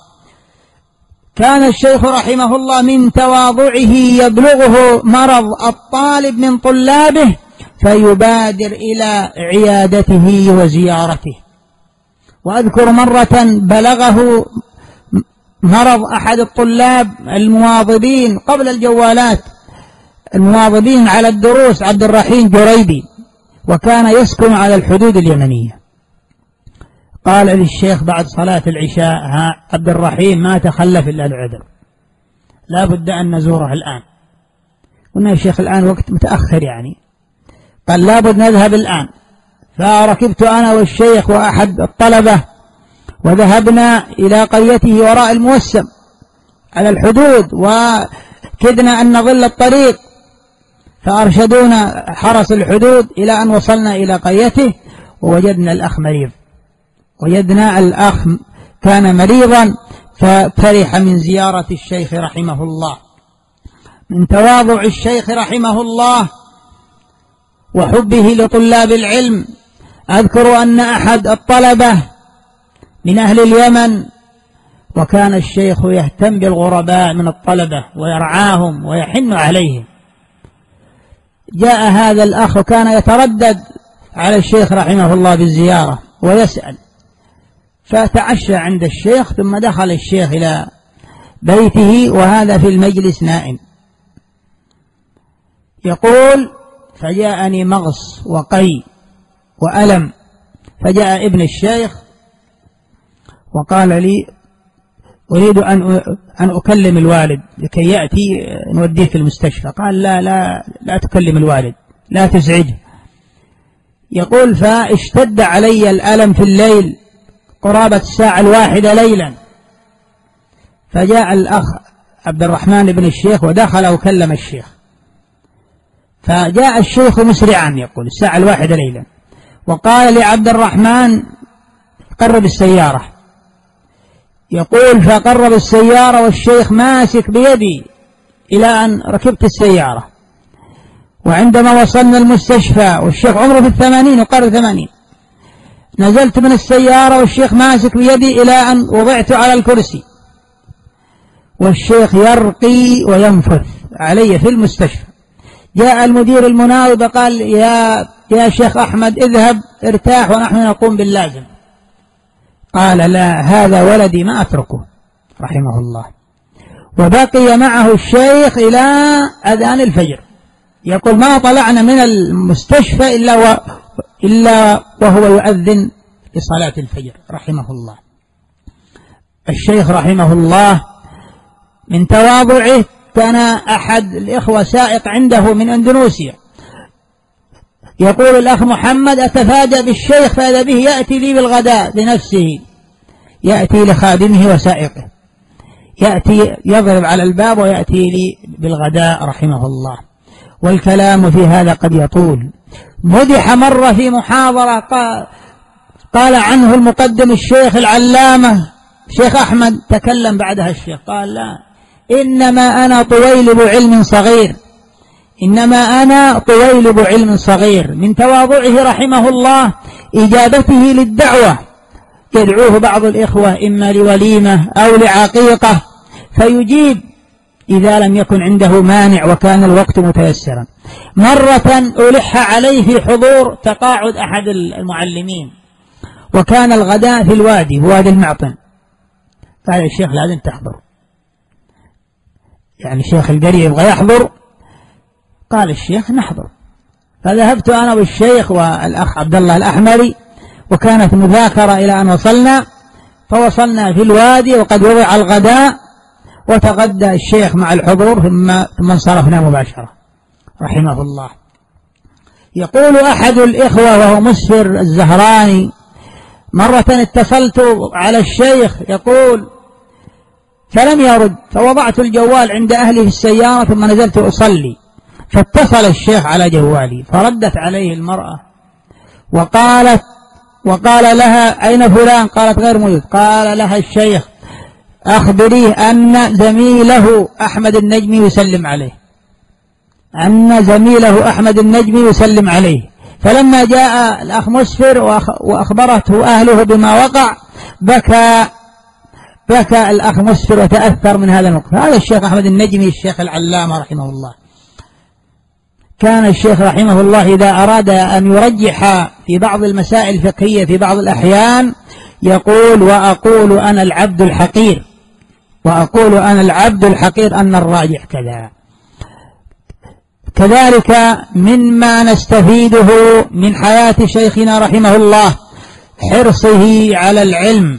كان الشيخ رحمه الله من تواضعه يبلغه مرض الطالب من طلابه فيبادر إلى عيادته وزيارته. وأذكر مرة بلغه مرض أحد الطلاب المواظبين قبل الجوالات، المواظبين على الدروس، عبد الرحيم جريبي، وكان يسكن على الحدود اليمنية. قال للشيخ بعد صلاة العشاء ها عبد الرحيم ما تخلف إلا العذر، لا بد أن نزوره الآن. قلنا يا شيخ الآن وقت متأخر يعني. قال لا بد نذهب الآن. فركبت أنا والشيخ وأحد الطلبة وذهبنا إلى قريته وراء الموسم على الحدود، وكدنا أن نضل الطريق، فأرشدونا حرس الحدود إلى أن وصلنا إلى قريته، ووجدنا الأخ مريض. وجدنا الأخ كان مريضا، ففرح من زيارة الشيخ رحمه الله. من تواضع الشيخ رحمه الله وحبه لطلاب العلم، أذكر أن أحد الطلبة من أهل اليمن، وكان الشيخ يهتم بالغرباء من الطلبة ويرعاهم ويحن عليهم، جاء هذا الأخ وكان يتردد على الشيخ رحمه الله بالزيارة ويسأل، فتعشى عند الشيخ، ثم دخل الشيخ إلى بيته وهذا في المجلس نائم. يقول فجاءني مغص وقي وألم، فجاء ابن الشيخ وقال لي أريد أن أن أكلم الوالد لكي يأتي نوديه في المستشفى. قال لا لا لا تكلم الوالد، لا تزعجه. يقول فاشتد علي الألم في الليل قرابة الساعة الواحدة ليلا، فجاء الأخ عبد الرحمن بن الشيخ ودخل وكلم الشيخ، فجاء الشيخ مسرعا يقول الساعة الواحدة ليلا، وقال لعبد الرحمن قرب السيارة. يقول فقرب السيارة والشيخ ماسك بيدي إلى أن ركبت السيارة، وعندما وصلنا المستشفى والشيخ عمره في الثمانين وقرب ثمانين، نزلت من السيارة والشيخ ماسك بيدي إلى أن وضعت على الكرسي، والشيخ يرقي وينفث علي في المستشفى. جاء المدير المناوب قال يا يا شيخ أحمد اذهب ارتاح ونحن نقوم باللازم. قال لا، هذا ولدي ما أتركه رحمه الله. وبقي معه الشيخ إلى أذان الفجر، يقول ما طلعنا من المستشفى إلا, و... إلا وهو يؤذن لصلاة الفجر رحمه الله. الشيخ رحمه الله من تواضعه كان أحد الإخوة سائق عنده من أندونيسيا، يقول الأخ محمد أتفاجأ بالشيخ فإذا به يأتي لي بالغداء بنفسه، يأتي لخادمه وسائقه، يأتي يضرب على الباب ويأتي لي بالغداء رحمه الله. والكلام في هذا قد يطول. مدح مرة في محاضرة قال عنه المقدم الشيخ العلامة شيخ أحمد، تكلم بعدها الشيخ قال لا، إنما أنا طويلب علم صغير، إنما أنا طويلب علم صغير. من تواضعه رحمه الله إجابته للدعوة، يدعوه بعض الإخوة إما لوليمة أو لعقيقة فيجيب إذا لم يكن عنده مانع وكان الوقت متيسرا. مرة ألح عليه في حضور تقاعد أحد المعلمين، وكان الغداء في الوادي وادي المعطن، قال الشيخ لازم تحضر، يعني شيخ القرية يبغى يحضر، قال الشيخ نحضر. فذهبت أنا والشيخ والأخ عبد الله الأحمري، وكانت مذاكرة إلى أن وصلنا، فوصلنا في الوادي وقد وضع الغداء، وتغدى الشيخ مع الحضور ثم ثم انصرفنا مباشرة رحمه الله. يقول أحد الإخوة وهو مسفر الزهراني مرة اتصلت على الشيخ يقول فلم يرد، فوضعت الجوال عند أهلي في السيارة ثم نزلت أصلي، فاتصل الشيخ على جوالي، فردت عليه المرأة وقالت وقال لها أين فلان؟ قالت غير موجود. قال لها الشيخ أخبريه أن زميله أحمد النجمي يسلم عليه، أن زميله أحمد النجمي يسلم عليه. فلما جاء الأخ مسفر وأخبرته أهله بما وقع بكى بكى الأخ مسفر وتأثر من هذا الموقف. هذا الشيخ أحمد النجمي الشيخ العلامة رحمه الله. كان الشيخ رحمه الله إذا أراد أن يرجح في بعض المسائل الفقهية في بعض الأحيان يقول وأقول أنا العبد الحقير، وأقول أنا العبد الحقير أن الراجح كذا. كذلك مما نستفيده من حياة شيخنا رحمه الله حرصه على العلم،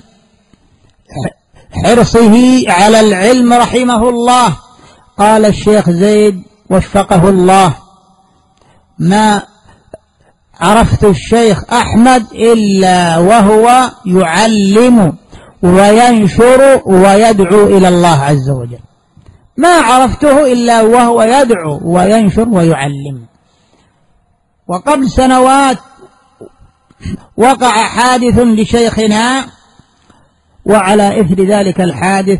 حرصه على العلم رحمه الله. قال الشيخ زيد وفقه الله ما عرفت الشيخ أحمد إلا وهو يعلم وينشر ويدعو إلى الله عز وجل، ما عرفته إلا وهو يدعو وينشر ويعلم. وقبل سنوات وقع حادث لشيخنا، وعلى إثر ذلك الحادث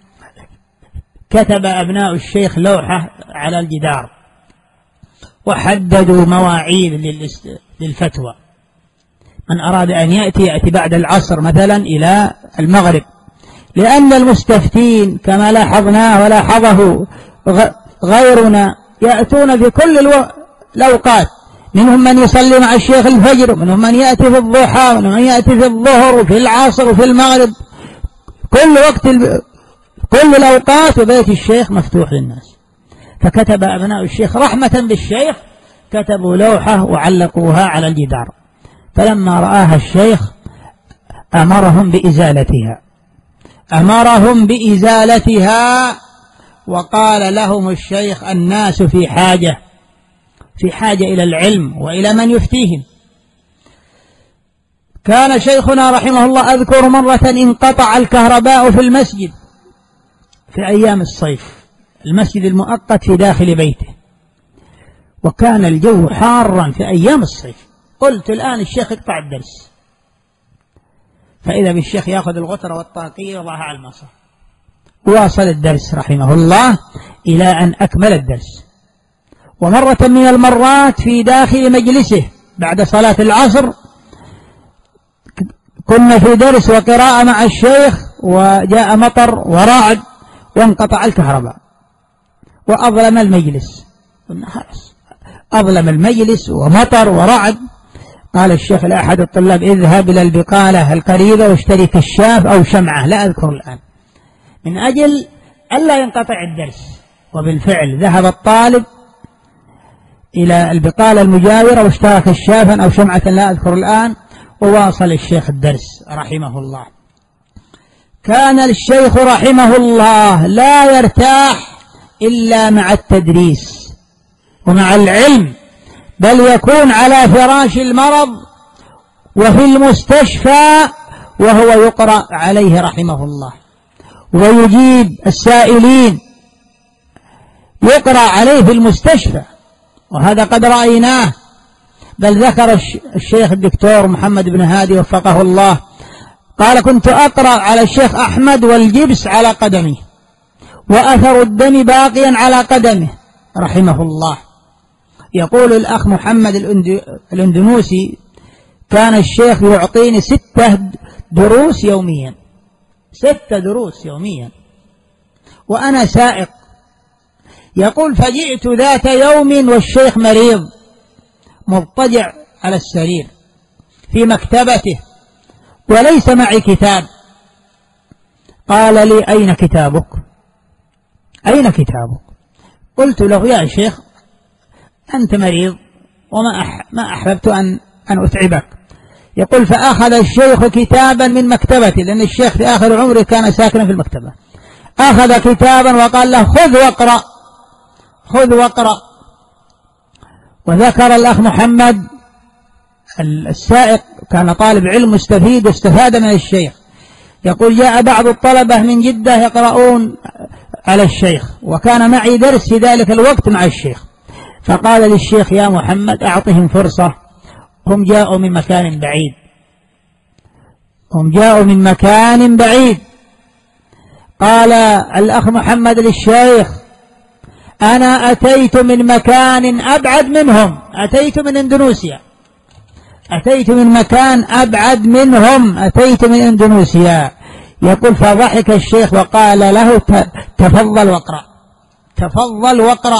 كتب أبناء الشيخ لوحة على الجدار وحددوا مواعيد للفتوى، من أراد أن يأتي يأتي بعد العصر مثلا إلى المغرب، لأن المستفتين كما لاحظناه ولاحظه غيرنا يأتون في كل الأوقات، منهم من يصلي مع الشيخ الفجر، ومنهم من يأتي في الضحى، ومنهم من يأتي في الظهر وفي العصر وفي المغرب، كل وقت ال... كل الأوقات وبيت الشيخ مفتوح للناس. فكتب أبناء الشيخ رحمة بالشيخ كتبوا لوحة وعلقوها على الجدار، فلما رآها الشيخ أمرهم بإزالتها أمرهم بإزالتها وقال لهم الشيخ الناس في حاجة في حاجة إلى العلم وإلى من يفتيهم. كان شيخنا رحمه الله أذكر مرة انقطع الكهرباء في المسجد في أيام الصيف، المسجد المؤقت في داخل بيته، وكان الجو حارا في أيام الصيف. قلت الآن الشيخ يقطع الدرس، فإذا بالشيخ يأخذ الغترة والطاقية وضعها على المصر، واصل الدرس رحمه الله إلى أن أكمل الدرس. ومرة من المرات في داخل مجلسه بعد صلاة العصر كنا في درس وقراءة مع الشيخ، وجاء مطر ورعد وانقطع الكهرباء وأظلم المجلس. قلنا خلاص أظلم المجلس ومطر ورعد. قال الشيخ لأحد الطلاب اذهب إلى البقالة القريبة واشتري كشاف أو شمعة لا أذكر الآن من أجل ألا ينقطع الدرس. وبالفعل ذهب الطالب إلى البقالة المجاورة واشترى كشافا أو شمعة لا أذكر الآن وواصل الشيخ الدرس رحمه الله. كان الشيخ رحمه الله لا يرتاح إلا مع التدريس ومع العلم، بل يكون على فراش المرض وفي المستشفى وهو يقرأ عليه رحمه الله ويجيب السائلين، يقرأ عليه في المستشفى، وهذا قد رأيناه. بل ذكر الشيخ الدكتور محمد بن هادي وفقه الله قال كنت أقرأ على الشيخ أحمد والجبس على قدمه وأثر الدم باقيا على قدمه رحمه الله. يقول الأخ محمد الأندنوسي كان الشيخ يعطيني ستة دروس يوميا، ستة دروس يوميا وأنا سائق. يقول فجئت ذات يوم والشيخ مريض مضطجع على السرير في مكتبته وليس معي كتاب. قال لي أين كتابك؟ أين كتابك؟ قلت له يا شيخ أنت مريض وما أح ما أحببت أن أن أتعبك. يقول فأخذ الشيخ كتابا من مكتبتي، لأن الشيخ في آخر عمره كان ساكنا في المكتبة، أخذ كتابا وقال له خذ واقرأ خذ واقرأ. وذكر الأخ محمد السائق كان طالب علم مستفيد واستفاد من الشيخ. يقول جاء بعض الطلبة من جدة يقرؤون على الشيخ وكان معي درس في ذلك الوقت مع الشيخ، فقال للشيخ يا محمد أعطهم فرصة، هم جاءوا من مكان بعيد هم جاءوا من مكان بعيد. قال الأخ محمد للشيخ أنا أتيت من مكان أبعد منهم، أتيت من إندونيسيا أتيت من مكان أبعد منهم أتيت من إندونيسيا. يقول فضحك الشيخ وقال له تفضل واقرأ تفضل واقرأ.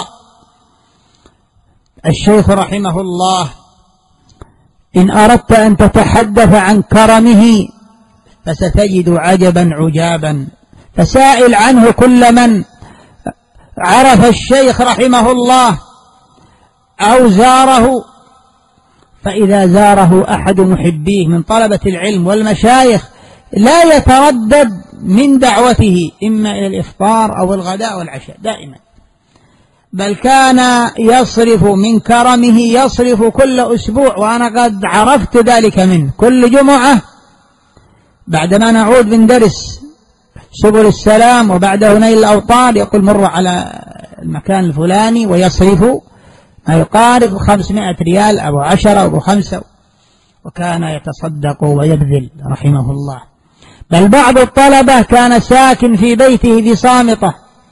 الشيخ رحمه الله إن أردت أن تتحدث عن كرمه فستجد عجبا عجابا، فسائل عنه كل من عرف الشيخ رحمه الله أو زاره. فإذا زاره أحد محبيه من طلبة العلم والمشايخ لا يتردد من دعوته إما إلى الإفطار أو الغداء والعشاء دائما، بل كان يصرف من كرمه يصرف كل أسبوع، وأنا قد عرفت ذلك منه. كل جمعة بعدما نعود من درس سبل السلام وبعده نيل الأوطار يقول مر على المكان الفلاني ويصرف ما يقارب خمسمائة ريال أو عشرة أو خمسة، وكان يتصدق ويبذل رحمه الله. بل بعض الطلبة كان ساكن في بيته في صامتة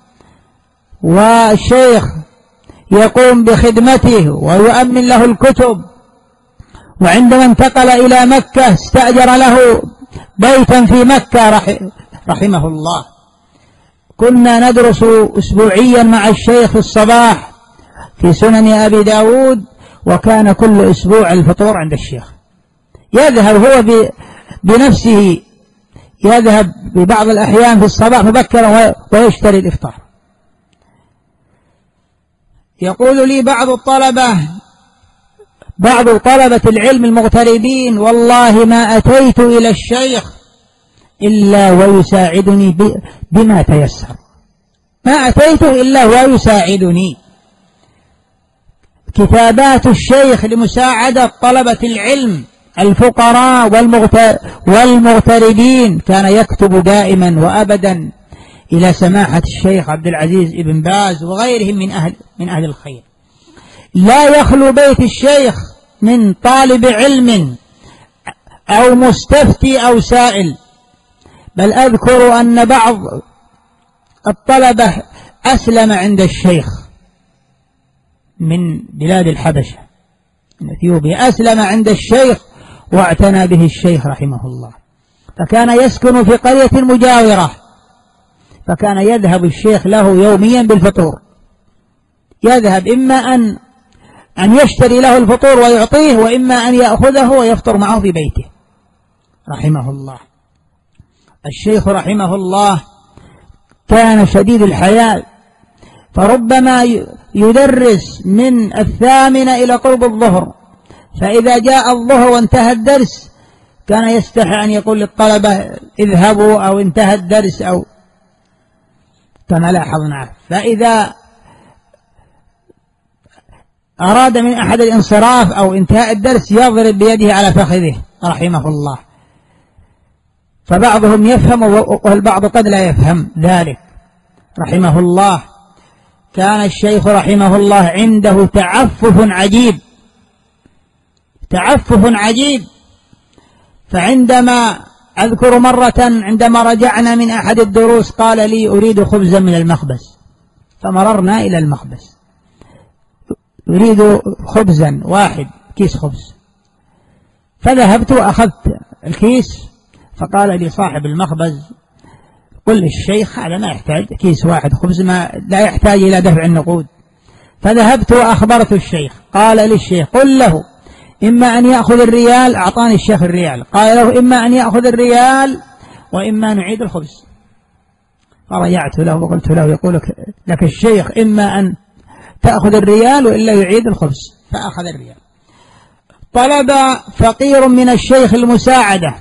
والشيخ يقوم بخدمته ويؤمن له الكتب، وعندما انتقل إلى مكة استأجر له بيتا في مكة رحمه الله. كنا ندرس أسبوعيا مع الشيخ في الصباح في سنن أبي داود، وكان كل أسبوع الفطور عند الشيخ. يذهب هو بنفسه يذهب ببعض الأحيان في الصباح مبكرا ويشتري الإفطار. يقول لي بعض الطلبة بعض طلبة العلم المغتربين والله ما أتيت إلى الشيخ إلا ويساعدني بما تيسر، ما أتيت إلا ويساعدني. كتابات الشيخ لمساعدة طلبة العلم الفقراء والمغتربين كان يكتب دائما وأبدا إلى سماحة الشيخ عبد العزيز ابن باز وغيرهم من أهل, من أهل الخير. لا يخلو بيت الشيخ من طالب علم أو مستفتي أو سائل. بل أذكر أن بعض الطلبة أسلم عند الشيخ من بلاد الحبشة من أثيوبيا، أسلم عند الشيخ واعتنى به الشيخ رحمه الله، فكان يسكن في قرية مجاورة فكان يذهب الشيخ له يوميا بالفطور، يذهب إما أن أن يشتري له الفطور ويعطيه، وإما أن يأخذه ويفطر معه في بيته رحمه الله. الشيخ رحمه الله كان شديد الحياء، فربما يدرس من الثامنة إلى قرب الظهر، فإذا جاء الظهر وانتهى الدرس كان يستحي أن يقول للطلبة اذهبوا أو انتهى الدرس، أو كما لاحظنا. فإذا أراد من أحد الانصراف أو انتهاء الدرس يضرب بيده على فخذه رحمه الله. فبعضهم يفهم والبعض قد لا يفهم ذلك رحمه الله. كان الشيخ رحمه الله عنده تعفف عجيب، تعفف عجيب. فعندما أذكر مرة عندما رجعنا من أحد الدروس قال لي أريد خبزا من المخبز، فمررنا إلى المخبز أريد خبزا واحد، كيس خبز، فذهبت وأخذت الكيس، فقال لي صاحب المخبز قل للشيخ هذا ما يحتاج كيس واحد خبز، ما لا يحتاج إلى دفع النقود. فذهبت وأخبرت الشيخ، قال للشيخ قل له إما أن يأخذ الريال، أعطاني الشيخ الريال، قال له إما أن يأخذ الريال وإما نعيد الخبز. فرجعت له وقلت له يقول لك الشيخ إما أن تأخذ الريال وإلا يعيد الخبز، فأخذ الريال. طلب فقير من الشيخ المساعدة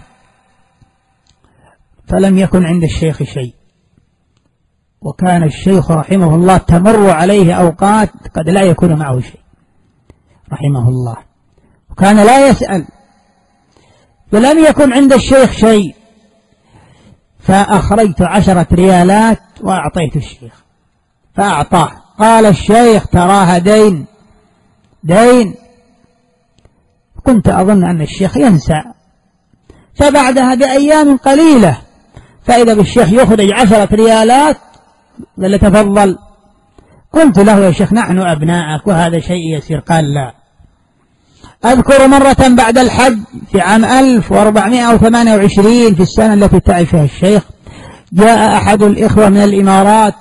فلم يكن عند الشيخ شيء، وكان الشيخ رحمه الله تمر عليه أوقات قد لا يكون معه شيء رحمه الله، وكان لا يسأل، ولم يكن عند الشيخ شيء. فأخرجت عشرة ريالات وأعطيت الشيخ فأعطاه. قال الشيخ تراها دين دين. كنت أظن أن الشيخ ينسى، فبعدها بأيام قليلة فإذا بالشيخ يخرج عشرة ريالات قال تفضل. قلت له يا شيخ نحن أبناءك وهذا شيء يسير. قال لا. أذكر مرة بعد الحج في عام ألف وأربعمائة وثمانية وعشرين في السنة التي تعب فيها الشيخ، جاء أحد الإخوة من الإمارات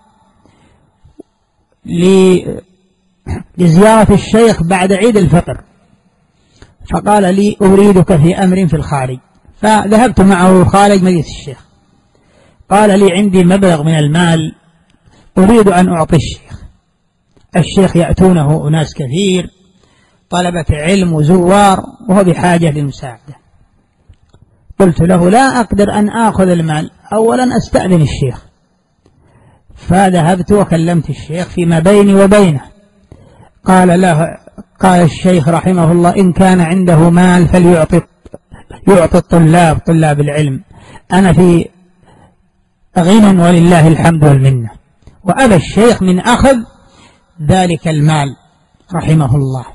لزيارة الشيخ بعد عيد الفطر، فقال لي أريدك في أمر في الخارج، فذهبت معه خارج مجلس الشيخ. قال لي عندي مبلغ من المال أريد أن أعطي الشيخ. الشيخ يأتونه أناس كثير طلبة علم وزوار وهو بحاجة للمساعدة. قلت له لا أقدر أن آخذ المال، أولا أستأذن الشيخ. فذهبت وكلمت الشيخ فيما بيني وبينه. قال له قال الشيخ رحمه الله إن كان عنده مال فليعطي يعطي الطلاب طلاب العلم، أنا في غنى ولله الحمد والمنة. وأبى الشيخ من أخذ ذلك المال رحمه الله.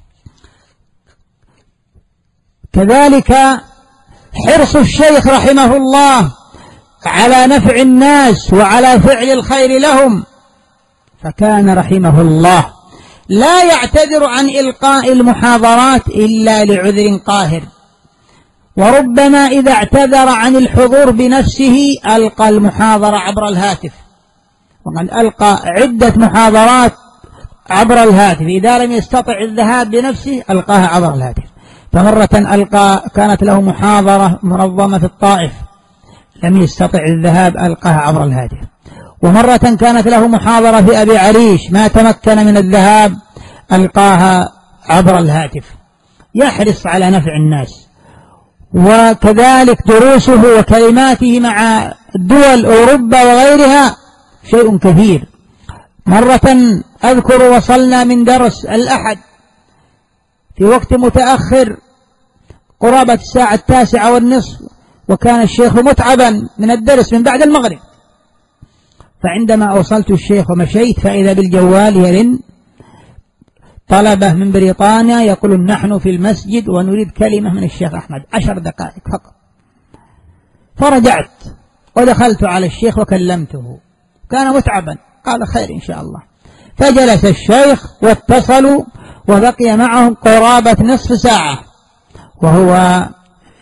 كذلك حرص الشيخ رحمه الله على نفع الناس وعلى فعل الخير لهم، فكان رحمه الله لا يعتذر عن إلقاء المحاضرات إلا لعذر قاهر، وربما إذا اعتذر عن الحضور بنفسه ألقى المحاضرة عبر الهاتف، وقد ألقى عدة محاضرات عبر الهاتف، إذا لم يستطع الذهاب بنفسه ألقاها عبر الهاتف. فمرة ألقى كانت له محاضرة منظمة في الطائف لم يستطع الذهاب ألقاها عبر الهاتف، ومرة كانت له محاضرة في أبي عريش ما تمكن من الذهاب ألقاها عبر الهاتف. يحرص على نفع الناس. وكذلك دروسه وكلماته مع دول أوروبا وغيرها شيء كثير. مرة أذكر وصلنا من درس الأحد في وقت متأخر قرابة الساعة التاسعة والنصف، وكان الشيخ متعبا من الدرس من بعد المغرب. فعندما أوصلت الشيخ ومشيت فإذا بالجوال يرن طلبة من بريطانيا يقولون نحن في المسجد ونريد كلمة من الشيخ أحمد، عشر دقائق فقط. فرجعت ودخلت على الشيخ وكلمته، كان متعبا. قال خير إن شاء الله. فجلس الشيخ واتصلوا وبقي معهم قرابة نصف ساعة وهو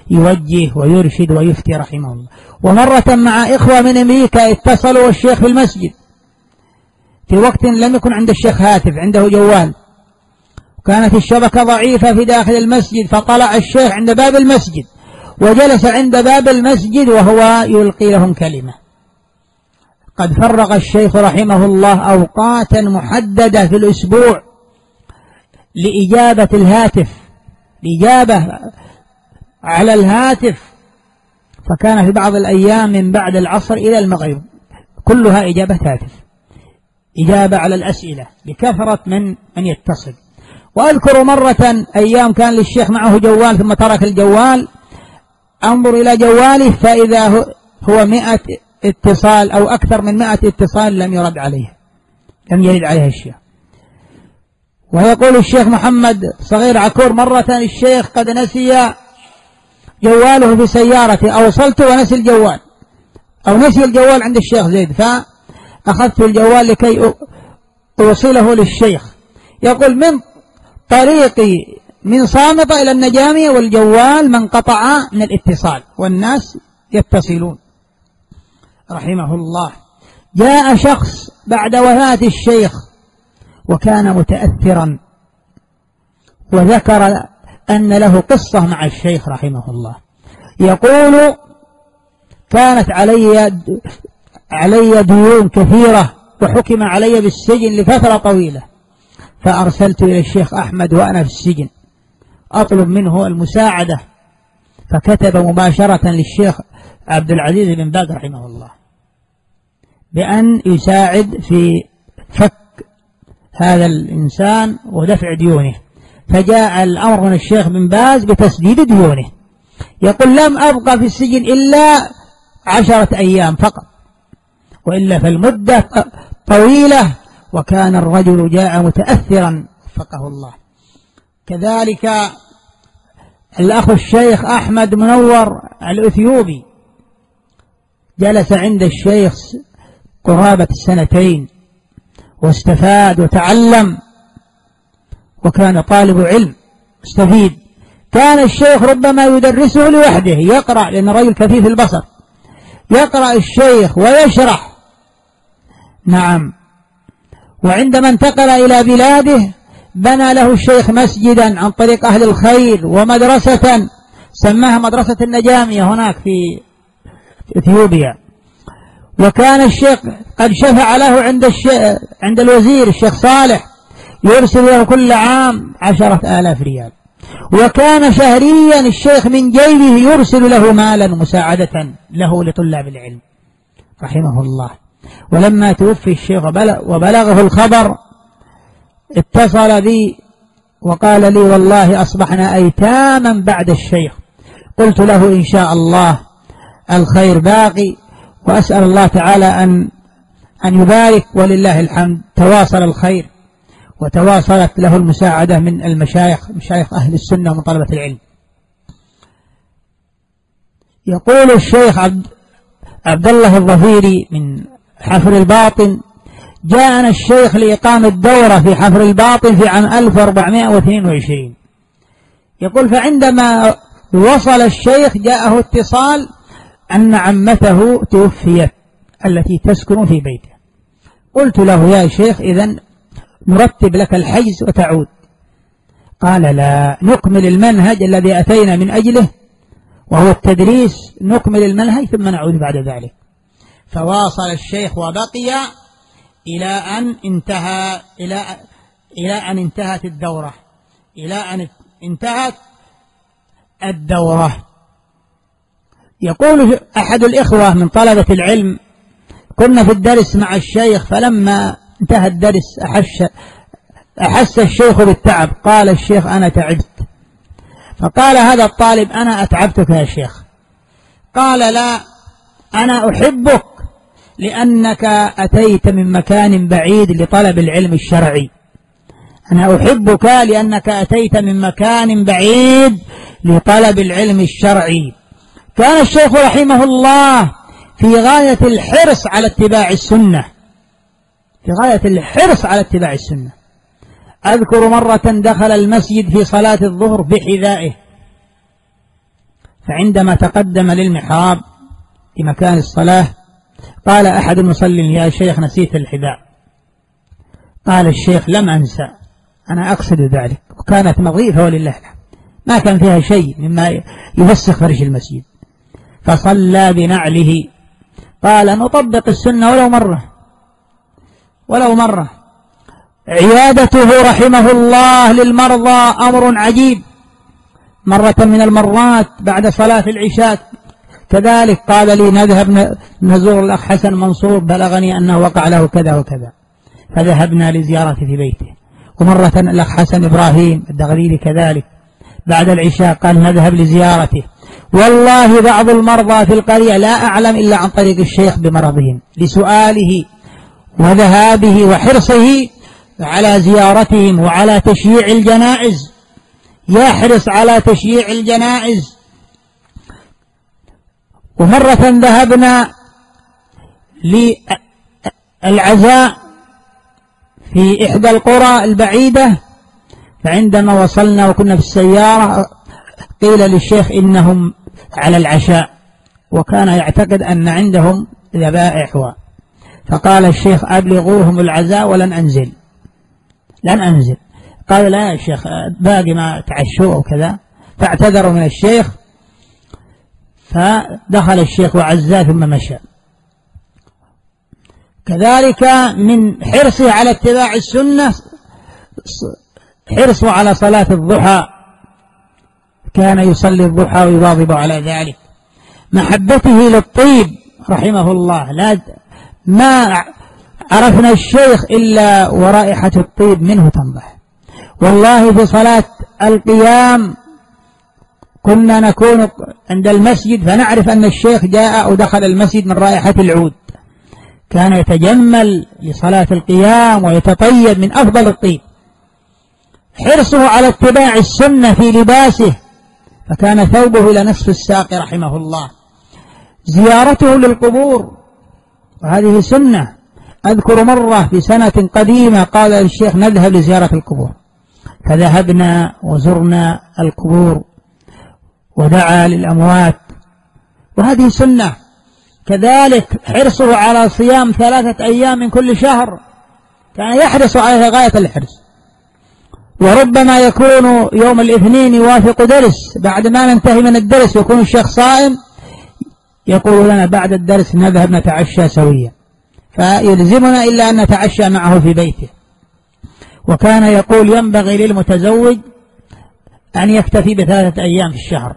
يوجه ويرشد ويفتي رحمه الله. ومرة مع إخوة من أمريكا اتصلوا والشيخ في المسجد في وقت لم يكن عند الشيخ هاتف، عنده جوال، وكانت الشبكة ضعيفة في داخل المسجد، فطلع الشيخ عند باب المسجد وجلس عند باب المسجد وهو يلقي لهم كلمة. قد فرغ الشيخ رحمه الله أوقاتا محددة في الأسبوع لإجابة الهاتف، الإجابة على الهاتف، فكان في بعض الأيام من بعد العصر إلى المغرب كلها إجابة هاتف، إجابة على الأسئلة لكثرة من من يتصل. وأذكر مرة أيام كان للشيخ معه جوال ثم ترك الجوال، أنظر إلى جواله فإذا هو مئة اتصال أو أكثر من مئة اتصال لم يرد عليه، لم يرد عليه الشيخ. ويقول الشيخ محمد صغير عكور مرة الشيخ قد نسي جواله في سيارته، أوصلت ونسي الجوال أو نسي الجوال عند الشيخ زيد، فأخذت الجوال لكي أوصله للشيخ. يقول من طريقي من صامتة إلى النجامية والجوال من قطع من الاتصال والناس يتصلون رحمه الله. جاء شخص بعد وفاة الشيخ وكان متأثرا وذكر أن له قصة مع الشيخ رحمه الله، يقول كانت علي علي ديون كثيرة وحكم علي بالسجن لفترة طويلة، فأرسلت إلى الشيخ أحمد وأنا في السجن أطلب منه المساعدة، فكتب مباشرة للشيخ عبد العزيز بن باز رحمه الله بأن يساعد في فك هذا الإنسان ودفع ديونه، فجاء الأمر من الشيخ بن باز بتسديد ديونه. يقول لم أبقى في السجن إلا عشرة أيام فقط، وإلا فالمدة طويلة، وكان الرجل جاء متأثرا وفقه الله. كذلك الأخ الشيخ أحمد منور الأثيوبي جلس عند الشيخ قرابة السنتين واستفاد وتعلم، وكان طالب علم مستفيد. كان الشيخ ربما يدرسه لوحده يقرأ، لأن رجل كفيف البصر، يقرأ الشيخ ويشرح. نعم. وعندما انتقل إلى بلاده بنى له الشيخ مسجدا عن طريق أهل الخير ومدرسة سماها مدرسة النجامية هناك في اثيوبيا. وكان الشيخ قد شفع له عند الشيخ عند الوزير الشيخ صالح، يرسل له كل عام عشرة آلاف ريال، وكان شهريا الشيخ من جيبه يرسل له مالا مساعدة له لطلاب العلم رحمه الله. ولما توفي الشيخ وبلغه الخبر اتصل بي وقال لي والله أصبحنا أيتاما بعد الشيخ. قلت له إن شاء الله الخير باقي، وأسأل الله تعالى أن أن يبارك، ولله الحمد تواصل الخير وتواصلت له المساعدة من المشايخ مشايخ أهل السنة ومن طلبة العلم. يقول الشيخ عبد, عبد الله الظفيري من حفر الباطن جاءنا الشيخ لإقامة دورة في حفر الباطن في عام ألف وأربعمائة واثنين وعشرين. يقول فعندما وصل الشيخ جاءه اتصال أن عمته توفيت التي تسكن في بيته. قلت له يا شيخ إذن نرتب لك الحجز وتعود. قال لا، نكمل المنهج الذي أتينا من أجله وهو التدريس، نكمل المنهج ثم نعود بعد ذلك. فواصل الشيخ وبقي إلى أن انتهى إلى إلى أن انتهت الدورة إلى أن انتهت الدورة. يقول أحد الإخوة من طلبة العلم كنا في الدرس مع الشيخ، فلما انتهى الدرس أحس, أحس الشيخ بالتعب، قال الشيخ أنا تعبت. فقال هذا الطالب أنا أتعبتك يا شيخ. قال لا، أنا أحبك لأنك أتيت من مكان بعيد لطلب العلم الشرعي. أنا أحبك لأنك أتيت من مكان بعيد لطلب العلم الشرعي. كان الشيخ رحمه الله في غاية الحرص على اتباع السنة، في غاية الحرص على اتباع السنة. أذكر مرة دخل المسجد في صلاة الظهر بحذائه، فعندما تقدم للمحراب في مكان الصلاة قال أحد المصلين: يا شيخ نسيت الحذاء. قال الشيخ: لم أنسى، أنا أقصد ذلك، وكانت نظيفة ولله الحمد، ما كان فيها شيء مما يوسخ فرش المسجد، فصلى بنعله. قال: نطبق السنة ولو مرة ولو مرة. عيادته رحمه الله للمرضى أمر عجيب. مرة من المرات بعد صلاة العشاء كذلك قال لي: نذهب نزور الأخ حسن منصور، بلغني أنه وقع له كذا وكذا، فذهبنا لزيارته في بيته. ومرة الأخ حسن إبراهيم الدغريري كذلك بعد العشاء قال: نذهب لزيارته. والله بعض المرضى في القرية لا أعلم إلا عن طريق الشيخ بمرضهم، لسؤاله وذهابه وحرصه على زيارتهم وعلى تشييع الجنائز، يحرص على تشييع الجنائز. ومرة ذهبنا للعزاء في إحدى القرى البعيدة، فعندما وصلنا وكنا في السيارة قيل للشيخ إنهم على العشاء، وكان يعتقد أن عندهم ذبائح، فقال الشيخ: أبلغوهم العزاء ولن أنزل لن أنزل. قال: لا يا شيخ، باقي ما تعشوا وكذا، فاعتذروا من الشيخ. فدخل الشيخ وعزاه ثم مشى. كذلك من حرصه على اتباع السنة حرصه على صلاة الضحى، كان يصلي الضحى ويواظب على ذلك. محبته للطيب رحمه الله، لا ما عرفنا الشيخ إلا ورائحة الطيب منه تنضح. والله في صلاة القيام كنا نكون عند المسجد فنعرف أن الشيخ جاء أو دخل المسجد من رائحة العود، كان يتجمل لصلاة القيام ويتطيب من أفضل الطيب. حرصه على اتباع السنة في لباسه، فكان ثوبه إلى نصف الساق رحمه الله. زيارته للقبور، وهذه سنة. أذكر مرة في سنة قديمة قال الشيخ: نذهب لزيارة القبور، فذهبنا وزرنا القبور ودعا للأموات، وهذه سنة. كذلك حرصه على صيام ثلاثة أيام من كل شهر، كان يحرص عليها غاية الحرص. وربما يكون يوم الاثنين يوافق درس، بعد ما ننتهي من الدرس يكون الشيخ صائم، يقول لنا بعد الدرس نذهب نتعشى سويا، فيلزمنا إلا أن نتعشى معه في بيته. وكان يقول: ينبغي للمتزوج أن يكتفي بثلاثة أيام في الشهر.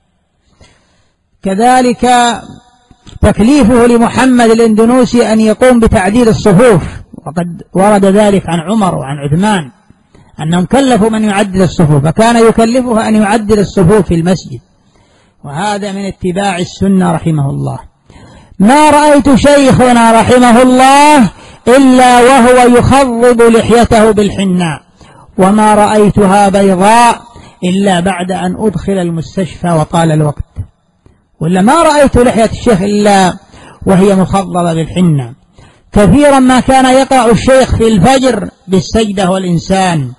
كذلك تكليفه لمحمد الإندونوسي أن يقوم بتعديل الصفوف، وقد ورد ذلك عن عمر وعن عثمان أنهم كلفوا من يعدل الصفوف، فكان يكلفه أن يعدل الصفوف في المسجد، وهذا من اتباع السنة رحمه الله. ما رأيت شيخنا رحمه الله إلا وهو يخضب لحيته بالحناء، وما رأيتها بيضاء إلا بعد أن أدخل المستشفى وطال الوقت، ولا ما رأيت لحية الشيخ إلا وهي مخضبة بالحنة. كثيرا ما كان يقرأ الشيخ في الفجر بالسجدة والإنسان.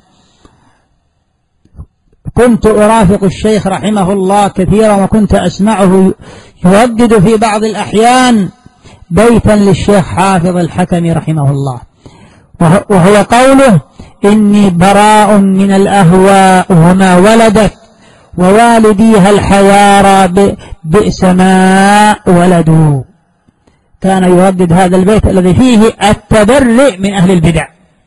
كنت أرافق الشيخ رحمه الله كثيرا، وكنت أسمعه يردد في بعض الأحيان بيتا للشيخ حافظ الحكم رحمه الله، وهو قوله: إني براء من الأهواء وما ولدت، ووالديها الحيارى بئس ما ولدوا. كان يردد هذا البيت الذي فيه التبرئ من أهل البدع.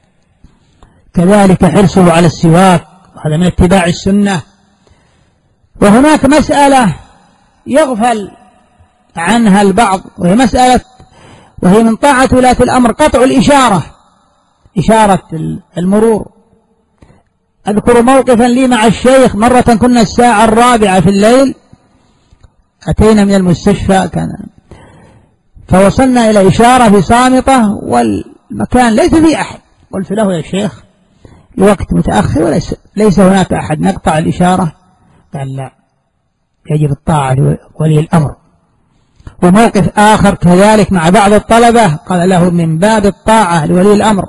كذلك حرصه على السواك، وهذا من اتباع السنة. وهناك مسألة يغفل عنها البعض، وهي مسألة وهي من طاعة ولاة الأمر قطع الإشارة، إشارة المرور. أذكر موقفا لي مع الشيخ، مرة كنا الساعة الرابعة في الليل، أتينا من المستشفى كان فوصلنا إلى إشارة في صامتة والمكان ليس فيه أحد. قلت له: يا شيخ الوقت متأخر وليس ليس هناك أحد، نقطع الإشارة؟ قال: لا، يجب الطاعة لولي الأمر. وموقف آخر كذلك مع بعض الطلبة قال له: من باب الطاعة لولي الأمر.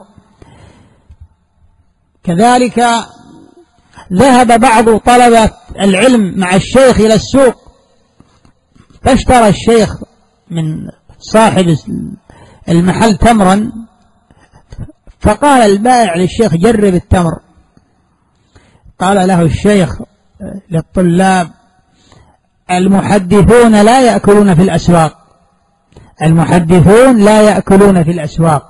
كذلك ذهب بعض طلبة العلم مع الشيخ إلى السوق فاشترى الشيخ من صاحب المحل تمرا، فقال البائع للشيخ جرب التمر. قال له الشيخ للطلاب: المحدثون لا يأكلون في الأسواق، المحدثون لا يأكلون في الأسواق.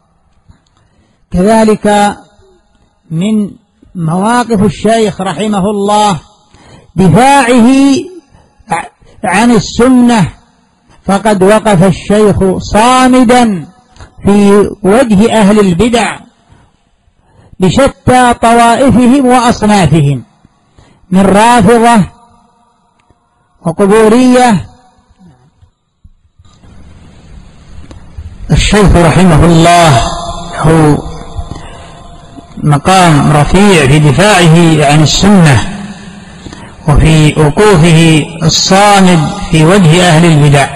كذلك من مواقف الشيخ رحمه الله دفاعه عن السنة، فقد وقف الشيخ صامدا في وجه أهل البدع بشتى طوائفهم وأصنافهم من رافضة وقبورية. الشيخ رحمه الله له مقام رفيع في دفاعه عن السنة وفي وقوفه الصامد في وجه أهل البدع،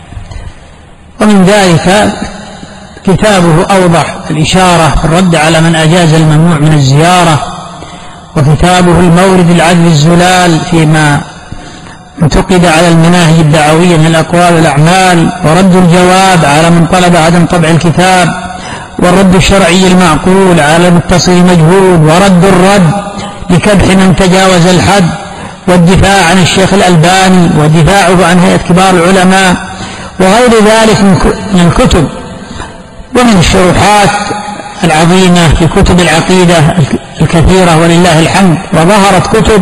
ومن ذلك كتابه أوضح الإشارة في الرد على من أجاز الممنوع من الزيارة، وكتابه المورد العدل الزلال فيما انتقد على المناهج الدعوية من الأقوال والأعمال، ورد الجواب على من طلب عدم طبع الكتاب، والرد الشرعي المعقول على المتصل المجهول، ورد الرد لكبح من تجاوز الحد، والدفاع عن الشيخ الألباني، ودفاعه عن هيئة كبار العلماء، وغير ذلك من الكتب ومن الشروحات العظيمة في كتب العقيدة الكثيرة ولله الحمد. وظهرت كتب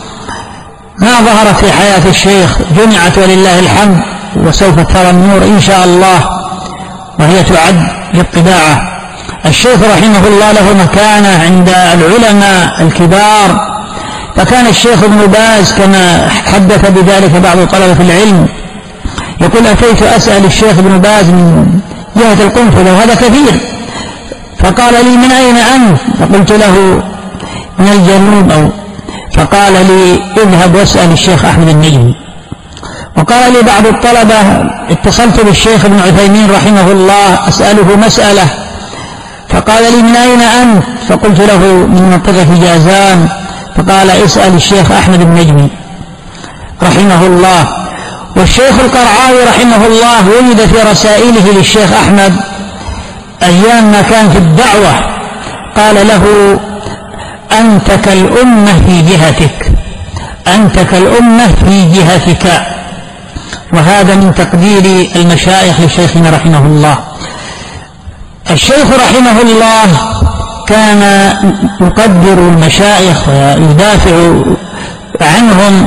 ما ظهرت في حياة الشيخ، جمعت ولله الحمد، وسوف ترى النور إن شاء الله، وهي تعد للطباعة. الشيخ رحمه الله له مكانة عند العلماء الكبار، فكان الشيخ ابن باز كما حدث بذلك بعض طلبة العلم يقول: أتيت أسأل الشيخ ابن باز من جهة القنفذة وهذا كثير، فقال لي: من أين أنت؟ فقلت له: من الجنوب. أو فقال لي: اذهب واسأل الشيخ أحمد النجمي. وقال لي بعض الطلبة: اتصلت بالشيخ ابن عثيمين رحمه الله أسأله مسألة، فقال لي: من أين أنت؟ فقلت له: من منطقة جازان. فقال: اسأل الشيخ أحمد النجمي رحمه الله. والشيخ القرعاوي رحمه الله ولد في رسائله للشيخ أحمد أيام ما كان في الدعوة، قال له: أنت كالأمة في جهتك، أنت كالأمة في جهتك. وهذا من تقدير المشايخ لشيخنا رحمه الله. الشيخ رحمه الله كان يقدر المشايخ ويدافع عنهم،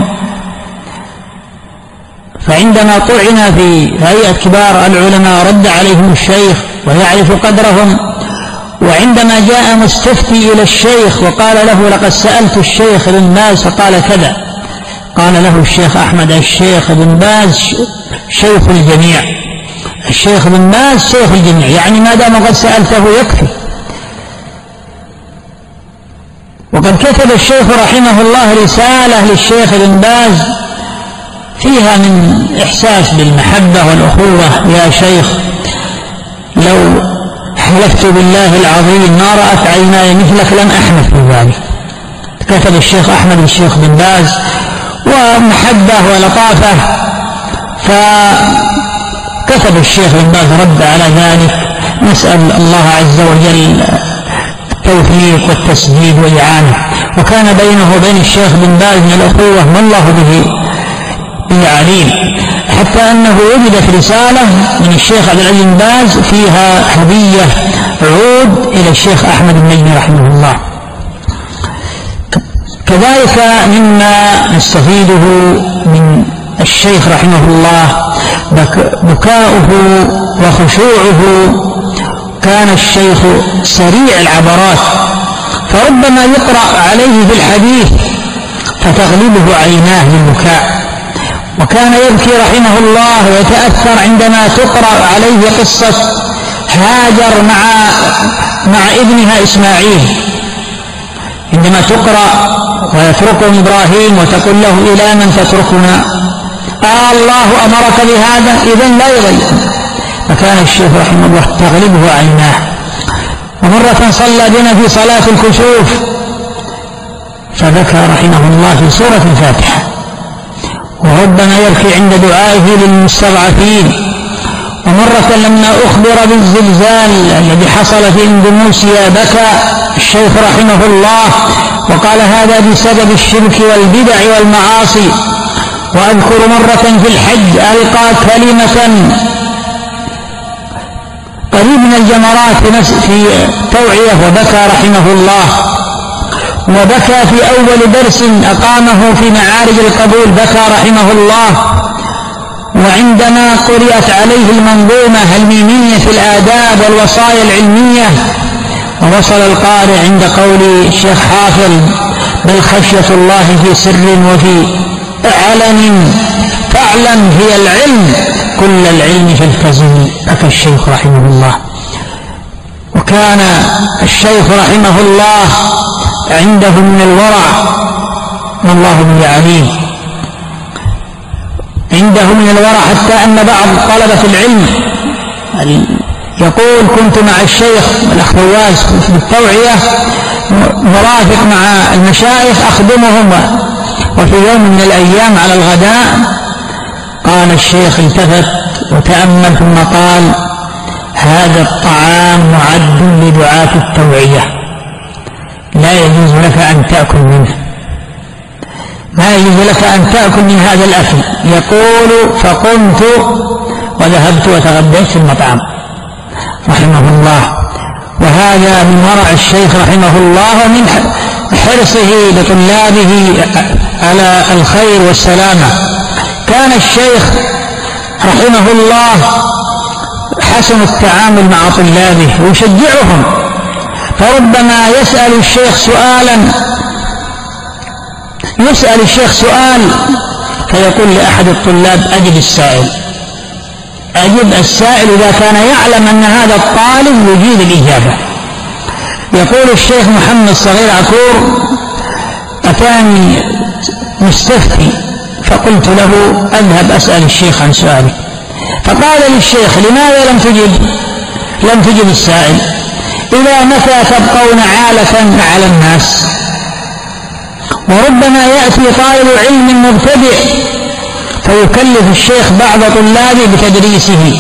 فعندما طعن في هيئة كبار العلماء رد عليهم الشيخ ويعرف قدرهم. وعندما جاء مستفتي إلى الشيخ وقال له: لقد سألت الشيخ ابن باز فقال كذا، قال له الشيخ أحمد: الشيخ ابن باز شيخ الجميع، الشيخ ابن باز شيخ الجميع، يعني ما دام قد سألته يكفي. وقد كتب الشيخ رحمه الله رسالة للشيخ ابن باز فيها من إحساس بالمحبة والأخوة: يا شيخ، لو حلفت بالله العظيم ما رأت عيناي مثلك لم أحلف بذلك. كتب الشيخ أحمد الشيخ بن باز ومحبة ولطافة، فكتب الشيخ بن باز رد على ذلك. نسأل الله عز وجل التوفيق والتسديد والإعانة. وكان بينه وبين الشيخ بن باز من الأخوة ما الله به عليم، حتى أنه وجدت رسالة من الشيخ عبد العزيز بن باز فيها هدية عود إلى الشيخ أحمد النجمي رحمه الله. كذلك مما نستفيده من الشيخ رحمه الله بكاؤه وخشوعه. كان الشيخ سريع العبرات، فربما يقرأ عليه في الحديث فتغلبه عيناه للبكاء، وكان يبكي رحمه الله ويتأثر عندما تقرأ عليه قصة هاجر مع مع ابنها إسماعيل، عندما تقرأ: ويتركهم إبراهيم وتقول له: إلى من تتركنا؟ آه الله أمرك بهذا، إذن لا يغير. فكان الشيخ رحمه الله تغلبه عيناه. ومرة صلى بنا في صلاة الكسوف فبكى رحمه الله في سورة الفاتحة، وربما يبكي عند دعائه للمستضعفين. ومرة لما أخبر بالزلزال الذي حصل في إندونيسيا بكى الشيخ رحمه الله وقال هذا بسبب الشرك والبدع والمعاصي. وأذكر مرة في الحج ألقى كلمة قريب من الجمرات في توعية وبكى رحمه الله. وبكى في أول درس أقامه في معارج القبول بكى رحمه الله. وعندما قرأت عليه المنظومة الميمية في الآداب والوصايا العلمية ووصل القارئ عند قول الشيخ حافظ بل خشية الله في سر وفي علن فاعلم هي العلم كل العلم فالتزم بكى الشيخ رحمه الله. وكان الشيخ رحمه الله عنده من الورع والله به عليم، عنده من الورع حتى أن بعض طلبة العلم يقول كنت مع الشيخ الأخ فواز في التوعية مرافق مع المشايخ أخدمهم، وفي يوم من الأيام على الغداء قال الشيخ التفت وتأمل ثم قال هذا الطعام معد لدعاة التوعية لا يجوز لك أن تأكل منه، ما يجوز لك أن تأكل من هذا الأكل. يقول فقمت وذهبت وتغديت في المطعم رحمه الله. وهذا من ورع الشيخ رحمه الله ومن حرصه لطلابه على الخير والسلامة. كان الشيخ رحمه الله حسن التعامل مع طلابه ويشجعهم، فربما يسأل الشيخ سؤالا يسأل الشيخ سؤال فيقول لأحد الطلاب أجب السائل أجب السائل إذا كان يعلم أن هذا الطالب يجيد الإجابة. يقول الشيخ محمد صغير عكور أتاني مستفتي فقلت له أذهب أسأل الشيخ عن سؤالي، فقال للشيخ لماذا لم تجب لم تجب السائل؟ إلى متى تبقون عالة على الناس؟ وربما يأتي طالب علم مبتدئ فيكلف الشيخ بعض طلابه بتدريسه،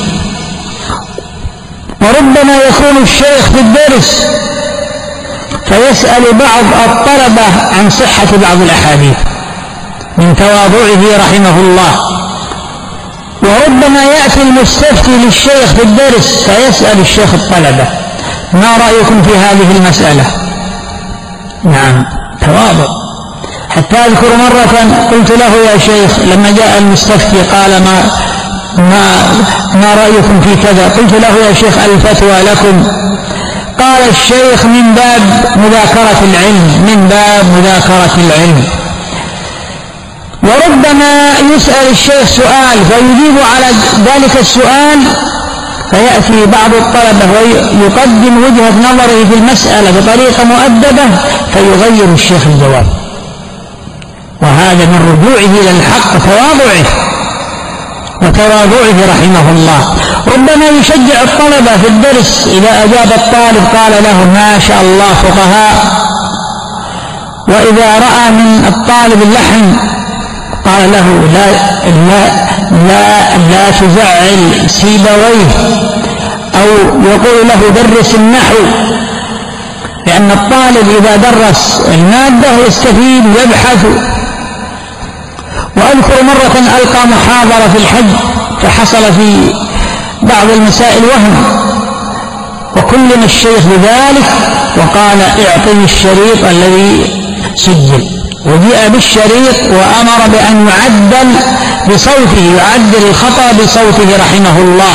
وربما يكون الشيخ في الدرس فيسأل بعض الطلبة عن صحة بعض الأحاديث من تواضعه رحمه الله، وربما يأتي المستفتي للشيخ في الدرس فيسأل الشيخ الطلبة ما رأيكم في هذه المسألة؟ نعم تواضع. حتى أذكر مرة قلت له يا شيخ لما جاء المستفتي قال ما, ما, ما رأيكم في كذا؟ قلت له يا شيخ الفتوى لكم. قال الشيخ من باب مذاكرة العلم من باب مذاكرة العلم. وربما يسأل الشيخ سؤال فيجيب على ذلك السؤال فيأتي بعض الطلبة ويقدم وجهة نظره في المسألة بطريقة مؤدبة فيغير الشيخ الجواب، وهذا من رجوعه إلى الحق تواضعه وتواضعه رحمه الله. ربما يشجع الطلبة في الدرس إذا أجاب الطالب قال له ما شاء الله فقهاء، وإذا رأى من الطالب اللحن قال له لا لا لا, لا تزعل سيبويه، أو يقول له درس النحو، لأن الطالب إذا درس المادة يستفيد ويبحث. وأذكر مرة ألقى محاضرة في الحج فحصل في بعض المسائل وهم، وكلم الشيخ بذلك وقال اعطني الشريط الذي سجل، وجاء بالشريط وأمر بأن يعدل بصوته يعدل الخطأ بصوته رحمه الله.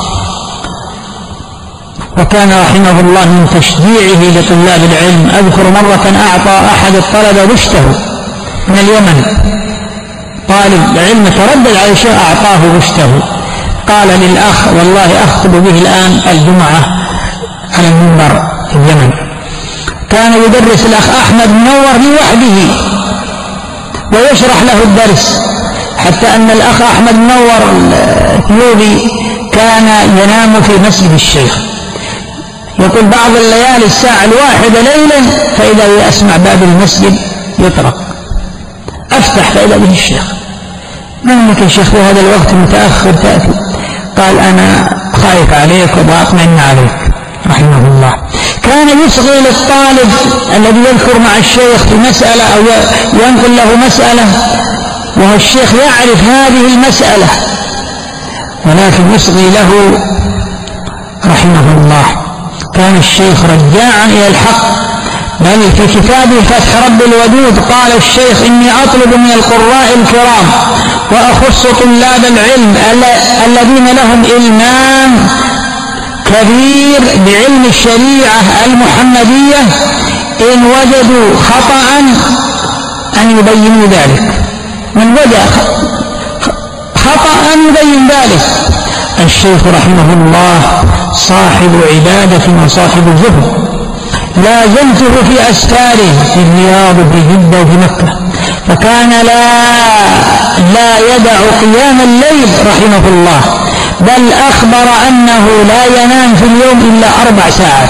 وكان رحمه الله من تشجيعه لطلاب العلم. أذكر مرة أعطى أحد الطلبة رشته من اليمن، طالب علم تردد على شيء أعطاه رشته، قال للأخ والله أخطب به الآن الجمعة على المنبر في اليمن. كان يدرس الأخ أحمد منور لوحده ويشرح له الدرس، حتى أن الأخ أحمد منور الثيوبي كان ينام في مسجد الشيخ، يقول بعض الليالي الساعة الواحدة ليلا فإذا أسمع باب المسجد يطرق، أفتح فإذا به الشيخ من لك يا شيخ في هذا الوقت متأخر تأتي؟ قال أنا خايف عليك وبأطمئن عليك رحمه الله. كان يصغي للطالب الذي يذكر مع الشيخ في مسألة أو ينقل له مسألة وهو الشيخ يعرف هذه المسألة، ولكن يصغي له رحمه الله. كان الشيخ رجاعا إلى الحق، بل في كتابه فتح رب الودود قال الشيخ إني أطلب من القراء الكرام وأخص طلاب العلم الذين لهم إلمام كبير بعلم الشريعة المحمدية إن وجدوا خطأ أن يبينوا ذلك. من وجد خطأ أن يبين ذلك. الشيخ رحمه الله صاحب عبادة وصاحب زهد، لازمته في أسفاره في الرياض وفي جدة وفي مكة، فكان لا لا يدع قيام الليل رحمه الله، بل أخبر أنه لا ينام في اليوم إلا أربع ساعات.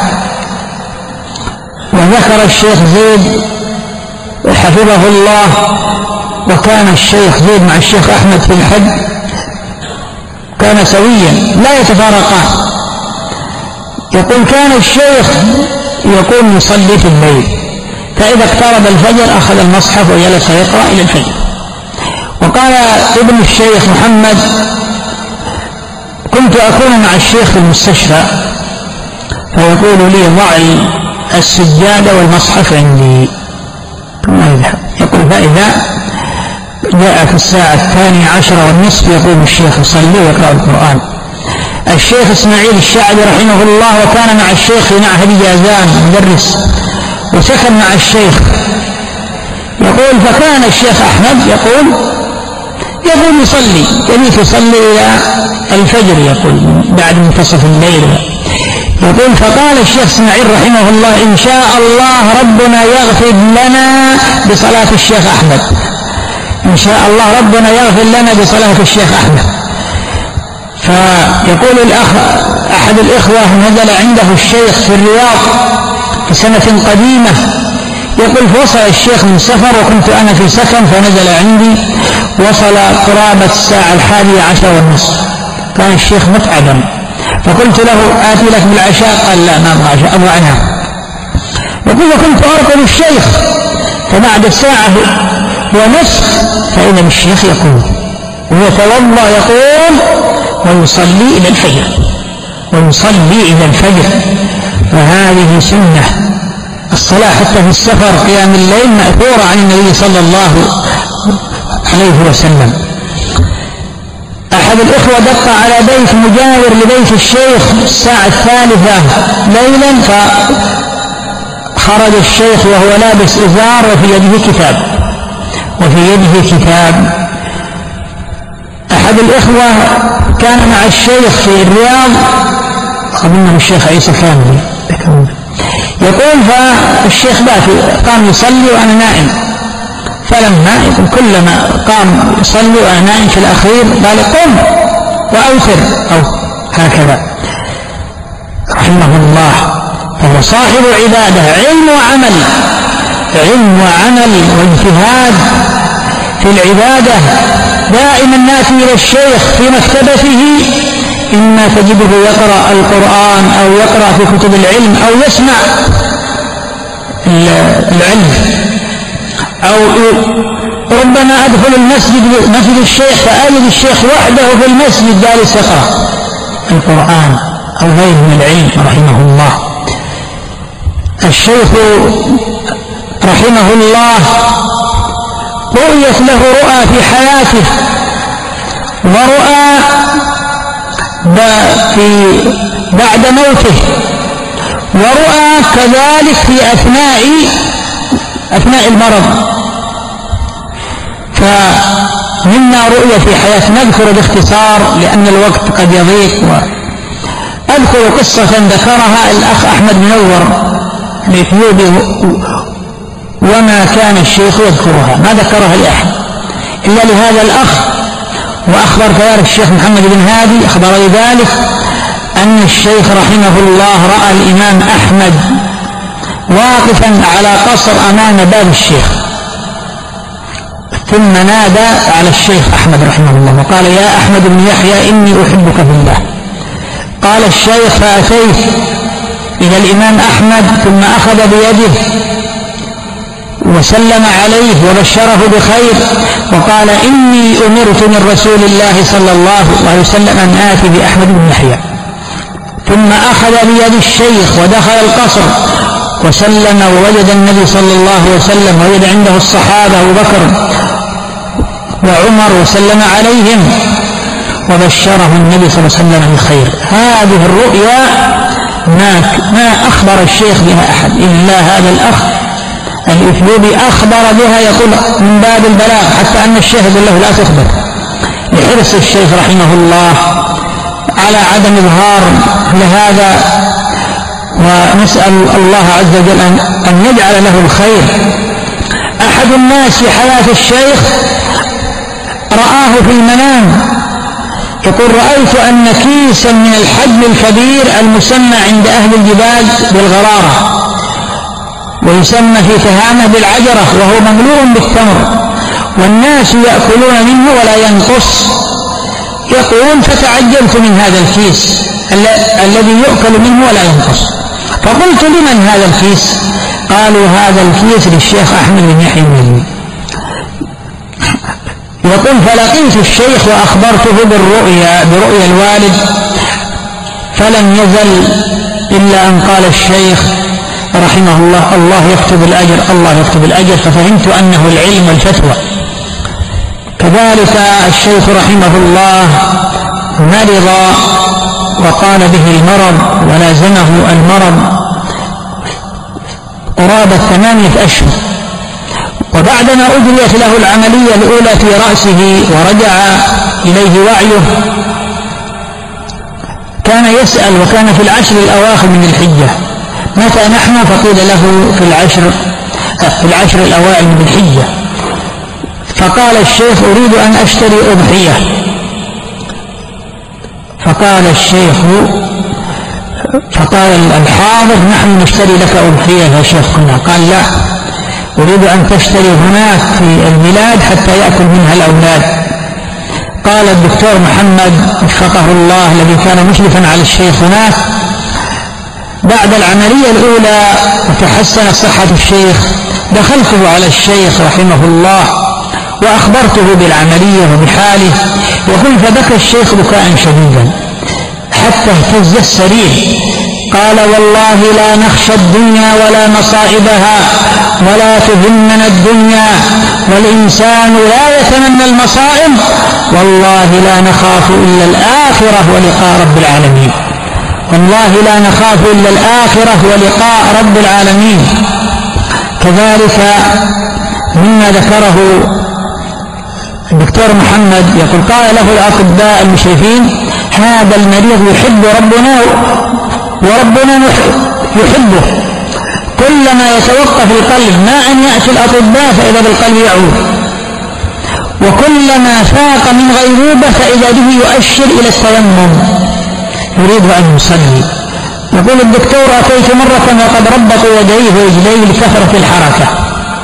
وذكر الشيخ زيد حفظه الله، وكان الشيخ زيد مع الشيخ أحمد في الحج كان سويا لا يتفارقان. يقول كان الشيخ يقوم يصلي في الليل، فإذا اقترب الفجر أخذ المصحف وجلس يقرأ إلى الفجر. وقال ابن الشيخ محمد كنت أكون مع الشيخ في المستشفى فيقول لي ضع السجادة والمصحف عندي ثم يذهب. يقول فإذا جاء في الساعة الثانية عشرة والنصف يقوم الشيخ يصلي ويقرأ القرآن. الشيخ إسماعيل الشاعبي رحمه الله وكان مع الشيخ في معهد جازان مدرس وسكن مع الشيخ، يقول فكان الشيخ أحمد يقول يقول يصلي يبيت يصلي إلى الفجر، يقول بعد منتصف الليل. يقول فقال الشيخ إسماعيل رحمه الله إن شاء الله ربنا يغفر لنا بصلاة الشيخ أحمد، إن شاء الله ربنا يغفر لنا بصلاة الشيخ أحمد. فيقول الأخ أحد الإخوة نزل عنده الشيخ في الرياض في سنة قديمة، يقول فوصل الشيخ من سفر وكنت أنا في سكن فنزل عندي، وصل قرابة الساعة الحادية عشر والنصف، كان الشيخ متعبا، فقلت له آتي لك بالعشاء؟ قال لا ما أبغى عشاء أبغى أنام. يقول وكنت أرقب الشيخ، فبعد ساعة ونصف فإذا الشيخ يقول ويتوضأ يقول ويصلي إلى الفجر ويصلي إلى الفجر. وهذه سنة الصلاة حتى في السفر قيام الليل مأثورة عن النبي صلى الله عليه وسلم. أحد الإخوة دق على بيت مجاور لبيت الشيخ الساعة الثالثة ليلا، فخرج الشيخ وهو لابس إزار وفي يده كتاب وفي يده كتاب. أحد الإخوة كان مع الشيخ في الرياض أظنه الشيخ عيسى كامل، يقول فالشيخ بات قام يصلي وأنا نائم، فلما يقول كلما قام يصلي وأنا نائم في الأخير قال قم وأوتر أو هكذا رحمه الله. فهو صاحب عبادة، علم وعمل، علم وعمل واجتهاد في العبادة. دائما ناتي إلى الشيخ في مكتبته إما تجده يقرأ القرآن أو يقرأ في كتب العلم أو يسمع العلم، أو ربما أدخل المسجد مسجد الشيخ فأجد الشيخ وحده في المسجد جالس يقرأ القرآن أو غيره من العلم رحمه الله. الشيخ رحمه الله رؤيت له رؤى في حياته ورؤى في بعد موته، ورؤى كذلك في أثناء أثناء المرض. فمنا رؤية في حياة نذكر باختصار لأن الوقت قد يضيق، وأذكر قصة ذكرها الأخ أحمد منور الإثيوبي وما كان الشيخ يذكرها، ما ذكرها لأحد إلا لهذا الأخ. وأخبر كذلك الشيخ محمد بن هادي أخبر ذلك أن الشيخ رحمه الله رأى الإمام أحمد واقفا على قصر أمام باب الشيخ ثم نادى على الشيخ أحمد رحمه الله وقال: يا أحمد بن يحيى إني أحبك في الله. قال الشيخ: فأتيت إلى الإمام أحمد ثم أخذ بيده وسلم عليه وبشره بخير وقال: إني أمرت من رسول الله صلى الله عليه وسلم أن آتي بأحمد بن يحيى. ثم أخذ بيد الشيخ ودخل القصر وسلم ووجد النبي صلى الله عليه وسلم ووجد عنده الصحابة أبو بكر وعمر وسلم عليهم وبشره النبي صلى الله عليه وسلم بالخير. هذه الرؤيا ما, ما أخبر الشيخ بها أحد إلا هذا الأخ الإثيوبي أخبر بها، يقول من باب البلاغ، حتى أن الشيخ يقول له لا تخبر، لحرص الشيخ رحمه الله على عدم إظهار لهذا. ونسأل الله عز وجل أن يجعل له الخير. أحد الناس في حياة الشيخ رآه في المنام يقول: رأيت أن كيسا من الحجم الكبير المسمى عند أهل الجبال بالغرارة ويسمى في تهامة بالعجرة وهو مملوء بالتمر والناس يأكلون منه ولا ينقص. يقول: فتعجبت من هذا الكيس الذي يؤكل منه ولا ينقص، فقلت: لمن هذا الكيس؟ قالوا: هذا الكيس للشيخ أحمد بن يحيى المزني. يقول: فلقيت الشيخ وأخبرته بالرؤيا برؤيا الوالد، فلم يزل إلا أن قال الشيخ رحمه الله: الله يكتب الأجر، الله يكتب الأجر. ففهمت أنه العلم والفتوى. كذلك الشيخ رحمه الله مرض وقال به المرض ولازمه المرض قرابة ثمانية أشهر، وبعدما أجريت له العملية الأولى في رأسه ورجع إليه وعيه كان يسأل، وكان في العشر الأواخر من الحجة: متى نحن؟ فقيل له في العشر في العشر الأوائل من الحجة. فقال الشيخ: أريد أن أشتري أضحية. فقال الشيخ فقال الحاضر: نحن نشتري لك أضحية يا شيخنا. قال: لا، أريد أن تشتري هناك في البلاد حتى يأكل منها الأولاد. قال الدكتور محمد وفقه الله الذي كان مشرفا على الشيخ هناك: بعد العملية الأولى وتحسنت صحة الشيخ دخلته على الشيخ رحمه الله وأخبرته بالعملية وبحاله. يقول: فبكى الشيخ بكاء شديدا حتى اهتز السرير. قال: والله لا نخشى الدنيا ولا مصائبها ولا تهمنا الدنيا، والإنسان لا يتمنى المصائب، والله لا نخاف إلا الآخرة ولقاء رب العالمين، والله لا نخاف إلا الآخرة ولقاء رب العالمين. كذلك مما ذكره الدكتور محمد يقول: قال له الأطباء المشرفين: هذا المريض يحب ربنا وربنا يحبه، كلما يتوقف القلب ما أن يأتي الأطباء فإذا بالقلب يعود، وكلما فاق من غيبوبة فإذا به يؤشر إلى التيمم يريد أن يصلي. يقول الدكتور: أتيت مرة وقد ربطوا يديه ورجليه لكثرة الحركة،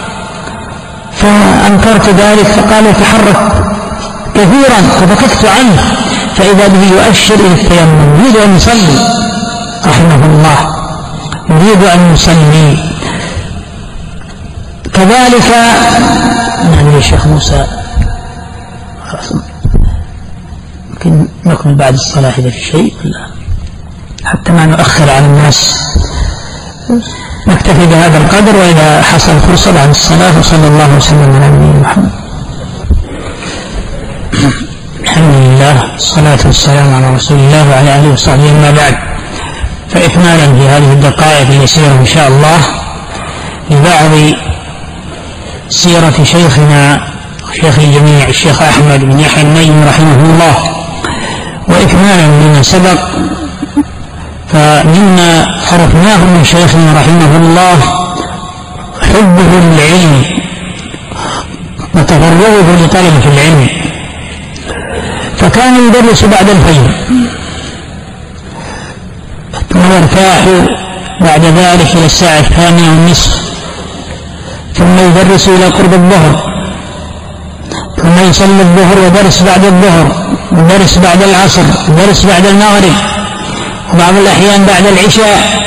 فأنكرت ذلك، فقال: يتحرك كثيرا، فبكت عنه فإذا به يؤشر إلى التيمم يريد أن يصلي رحمه الله، يريد أن يصلي. كذلك نعم يا شيخ موسى، يمكن نكمل بعد الصلاة إذا في شيء، حتى ما نؤخر على الناس. نكتفي بهذا القدر، وإذا حصل فرصة بعد الصلاة. وصلى الله وسلم على نبينا محمد. الحمد لله، الصلاة والسلام على رسول الله وعلى آله وصحبه. أما بعد، فإكمالا في هذه الدقائق اليسيرة إن شاء الله لبعض سيرة شيخنا شيخ الجميع الشيخ أحمد بن يحيى المزني رحمه الله، وإكمالا لما سبق، فمما عرفناه من شيخنا رحمه الله حبه للعلم وتفرغه لطلبة العلم، فكان يدرس بعد الفجر ويرتاح بعد ذلك إلى الساعة الثامنة والنصف، ثم يدرس إلى قرب الظهر، ثم يصلي الظهر ودرس بعد الظهر ودرس بعد العصر ودرس بعد المغرب وبعض الأحيان بعد العشاء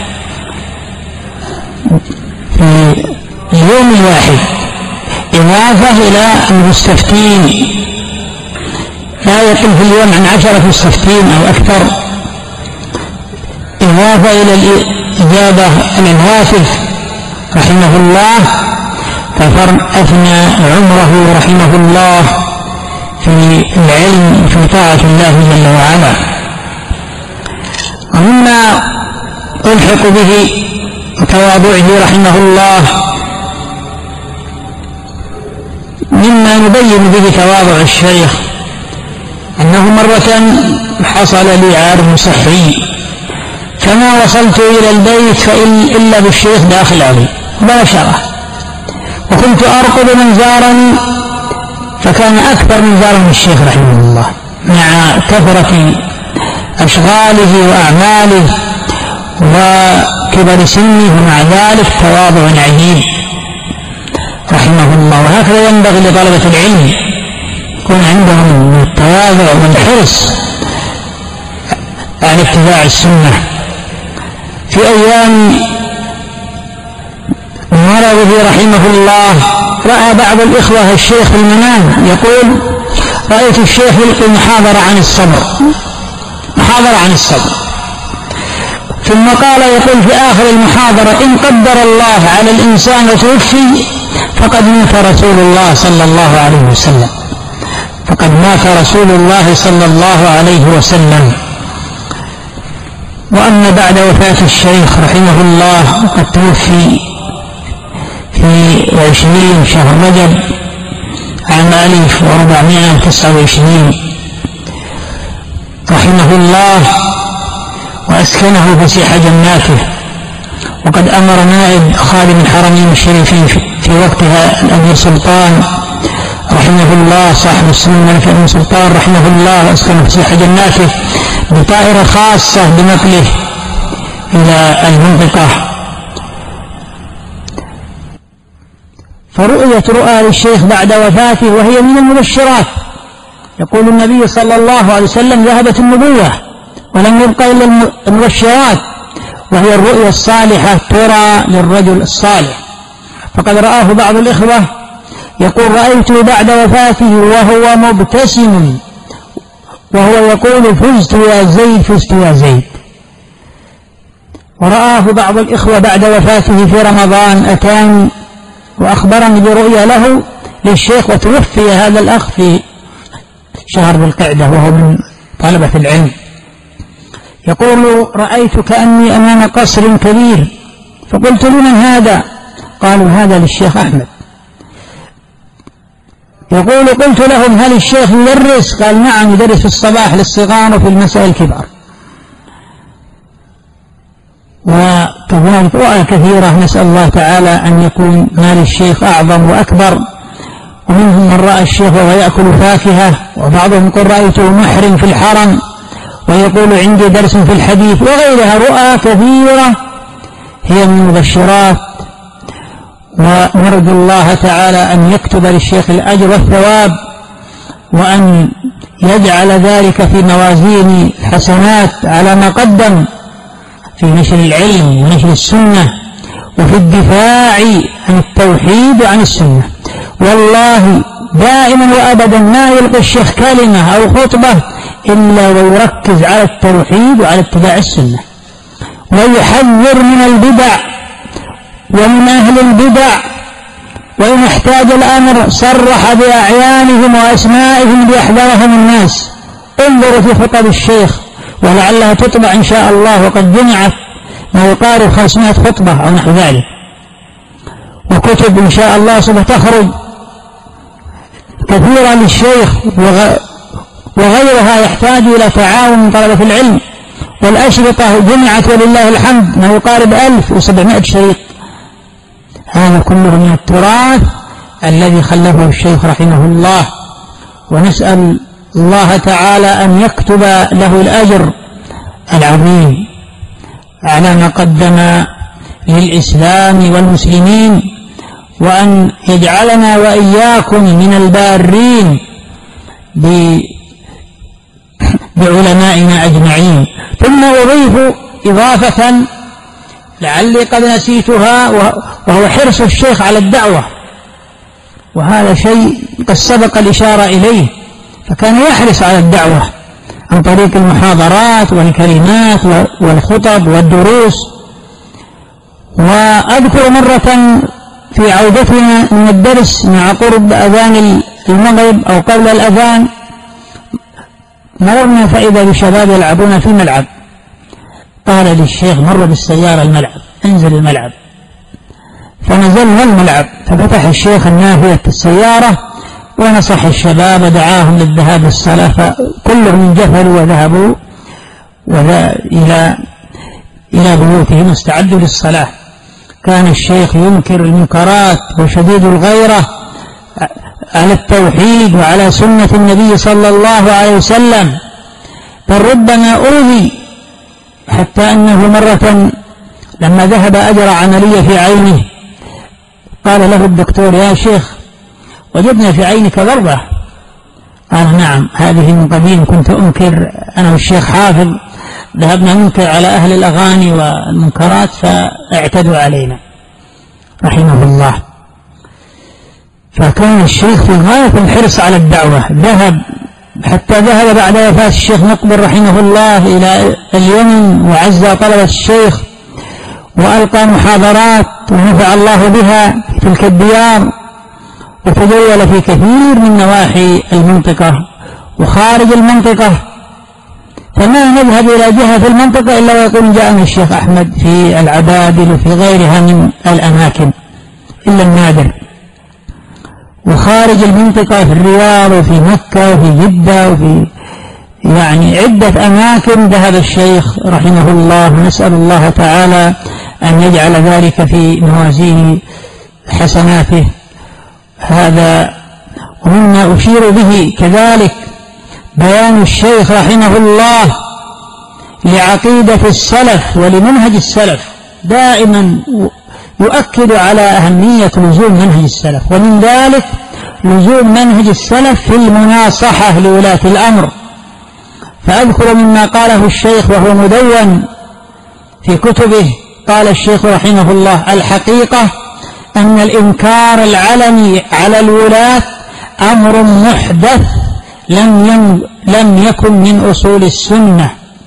في اليوم الواحد، إضافة إلى المستفتين لا يقل في اليوم عن عشرة مستفتين أو أكثر، إضافة إلى الإجابة على الهاتف رحمه الله، فأفنى عمره رحمه الله في العلم في طاعة الله جل وعلا. ومما ألحق به تواضعه رحمه الله، مما نبين به تواضع الشيخ، أنه مرة حصل لي عارض صحي، فما وصلت إلى البيت فإلا بالشيخ داخل علي مباشرة، وكنت أرقب من زارني فكان أكثر من زارني الشيخ رحمه الله مع كثرة أشغاله وأعماله وكبر سنه، ومع ذلك تواضع عجيب رحمه الله. وهكذا ينبغي لطلبة العلم يكون عندهم من التواضع والحرص على اتباع السنة. في أيام مرضه رحمه الله رأى بعض الإخوة الشيخ في المنام يقول: رأيت الشيخ يلقي محاضرة عن الصبر محاضرة عن الصبر ثم قال يقول في آخر المحاضرة: إن قدر الله على الإنسان وتوفي فقد مات رسول الله صلى الله عليه وسلم فقد مات رسول الله صلى الله عليه وسلم. وأما بعد وفاة الشيخ رحمه الله قد توفي في عشرين شهر رجب عام ألف وأربعمائة وتسعة وعشرين رحمه الله، وأسكنه فسيح جناته. وقد أمر نائب خادم الحرمين الشريفين في وقتها الأمير سلطان رحمه الله صاحب السمو الملك الأمير سلطان رحمه الله، وأسكنه فسيح جناته بطائرة خاصة بنقله إلى المنطقة. فرؤية رؤى للشيخ بعد وفاته وهي من المبشرات. يقول النبي صلى الله عليه وسلم: ذهبت النبوة ولم يبقى إلا المبشرات، وهي الرؤيا الصالحة ترى للرجل الصالح. فقد رآه بعض الإخوة يقول: رأيته بعد وفاته وهو مبتسم وهو يقول: فزت يا زيد فزت يا زيد. ورآه بعض الإخوة بعد وفاته في رمضان أتاني وأخبرني برؤيا له للشيخ، وتوفي هذا الأخ في شهر ذي القعدة وهو من طلبة العلم. يقول: رأيت كأني أمام قصر كبير، فقلت: لمن هذا؟ قالوا: هذا للشيخ أحمد. يقول: قلت لهم: هل الشيخ يدرس؟ قال: نعم يدرس في الصباح للصغار وفي المساء الكبار. وكذلك رؤى كثيرة نسأل الله تعالى أن يكون مال الشيخ أعظم وأكبر. ومنهم من رأى الشيخ وهو يأكل فاكهة، وبعضهم يقول: رأيته محرم في الحرم ويقول: عندي درس في الحديث، وغيرها رؤى كثيرة هي من المبشرات. ونرجو الله تعالى أن يكتب للشيخ الأجر والثواب، وأن يجعل ذلك في موازين الحسنات على ما قدم في نشر العلم ونشر السنة وفي الدفاع عن التوحيد وعن السنة. والله دائما وأبدا ما يلقي الشيخ كلمة أو خطبة إلا ويركز على التوحيد وعلى اتباع السنة، ويحذر من البدع ومن أهل البدع، وإن احتاج الأمر صرح بأعيانهم وأسمائهم ليحذرهم الناس. انظروا في خطب الشيخ ولعلها تطبع إن شاء الله، وقد جمعت ما يقارب خمسمائة خطبة أو نحو ذلك، وكتب إن شاء الله ستخرج كثيرة للشيخ وغيرها يحتاج إلى تعاون من طلبة العلم. والأشرطة جمعت ولله الحمد ما يقارب ألف وسبعمائة شريط. هذا كله من التراث الذي خلفه الشيخ رحمه الله، ونسأل الله تعالى أن يكتب له الأجر العظيم على ما قدم للإسلام والمسلمين، وأن يجعلنا وإياكم من البارين بعلمائنا أجمعين. ثم أضيف إضافة لعلي قد نسيتها، وهو حرص الشيخ على الدعوة، وهذا شيء قد سبق الإشارة إليه، فكان يحرص على الدعوة عن طريق المحاضرات والكلمات والخطب والدروس. وأذكر مرة في عودتنا من الدرس مع قرب أذان المغرب أو قبل الأذان، مررنا فإذا بشباب يلعبون في الملعب، قال للشيخ مر بالسيارة الملعب، انزل الملعب، فنزلنا الملعب، ففتح الشيخ النافذة السيارة ونصح الشباب ودعاهم للذهاب للصلاة، فكلهم انجفلوا وذهبوا إلى إلى بيوتهم واستعدوا للصلاة. كان الشيخ ينكر المنكرات وشديد الغيرة على التوحيد وعلى سنة النبي صلى الله عليه وسلم، بل ربما أوذي حتى أنه مرة لما ذهب أجرى عملية في عينه قال له الدكتور: يا شيخ وجدنا في عينك ضربة. قال: نعم، هذه من قديم كنت أنكر أنا والشيخ حافظ، ذهبنا ننكر على أهل الأغاني والمنكرات فاعتدوا علينا رحمه الله. فكان الشيخ في غاية الحرص على الدعوة، ذهب حتى ذهب بعد وفاة الشيخ مقبل رحمه الله إلى اليمن وعزى طلبة الشيخ وألقى محاضرات ونفع الله بها في تلك الديار، وتجول في كثير من نواحي المنطقة وخارج المنطقة، فما نذهب إلى جهة في المنطقة إلا ويقول جاءنا الشيخ أحمد في العبادل وفي غيرها من الأماكن إلا النادر. وخارج المنطقة في الرياض وفي مكة وفي جدة وفي يعني عدة أماكن ذهب الشيخ رحمه الله، نسأل الله تعالى أن يجعل ذلك في موازين حسناته. هذا ومما أشير به كذلك بيان الشيخ رحمه الله لعقيدة السلف ولمنهج السلف، دائما يؤكد على أهمية لزوم منهج السلف، ومن ذلك لزوم منهج السلف في المناصحة لولاة الأمر. فأذكر مما قاله الشيخ وهو مدون في كتبه، قال الشيخ رحمه الله: الحقيقة أن الإنكار العلني على الولاة أمر محدث لم لم يكن من أصول السنة،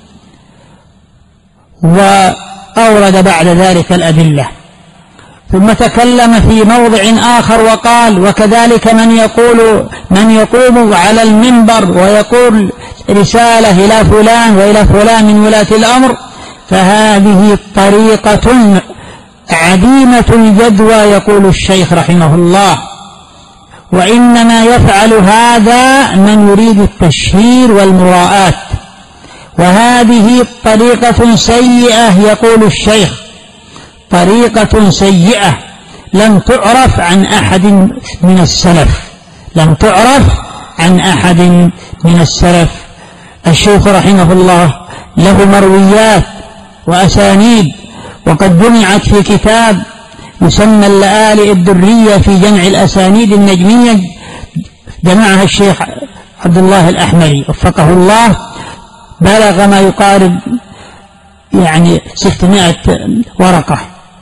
وأورد بعد ذلك الأدلة. ثم تكلم في موضع آخر وقال: وكذلك من يقول من يقوم على المنبر ويقول رسالة إلى فلان وإلى فلان من ولاة الأمر فهذه طريقة عديمة الجدوى، يقول الشيخ رحمه الله، وإنما يفعل هذا من يريد التشهير والمراءات، وهذه طريقة سيئة، يقول الشيخ، طريقة سيئة لم تعرف عن أحد من السلف، لم تعرف عن أحد من السلف. الشيخ رحمه الله له مرويات وأسانيد، وقد جمعت في كتاب يسمى اللآلئ الدرية في جمع الأسانيد النجمية، جمعها الشيخ عبد الله الأحمري وفقه الله، بلغ ما يقارب يعني ستمائة ورقة.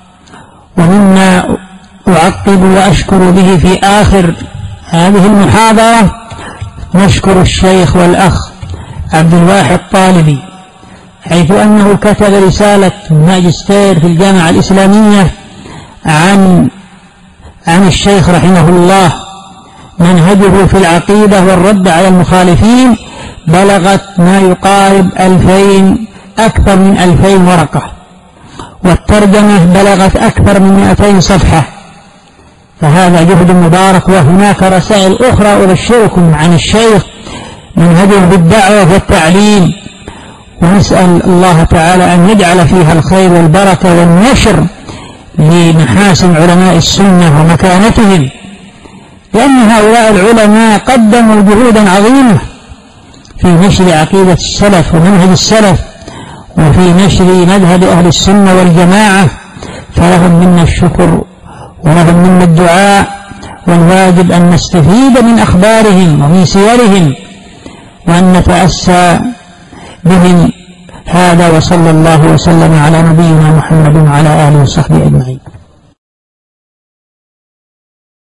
ومما أعقب وأشكر به في آخر هذه المحاضرة نشكر الشيخ والأخ عبد الواحد الطالبي، حيث أنه كتب رسالة ماجستير في الجامعة الإسلامية عن عن الشيخ رحمه الله، منهجه في العقيدة والرد على المخالفين، بلغت ما يقارب ألفين أكثر من ألفين ورقة، والترجمة بلغت أكثر من مئتين صفحة، فهذا جهد مبارك. وهناك رسائل أخرى أبشركم عن الشيخ منهجه بالدعوة والتعليم، ونسأل الله تعالى أن يجعل فيها الخير والبركة والنشر لمحاسن علماء السنة ومكانتهم، لأن هؤلاء العلماء قدموا جهودا عظيمة في نشر عقيدة السلف ومنهج السلف، وفي نشر مذهب أهل السنة والجماعة، فلهم منا الشكر ولهم منا الدعاء، والواجب أن نستفيد من أخبارهم ومن سيرهم وأن نتأسى بهم. هذا، وصلى الله وسلم على نبينا محمد وعلى آله وصحبه أجمعين.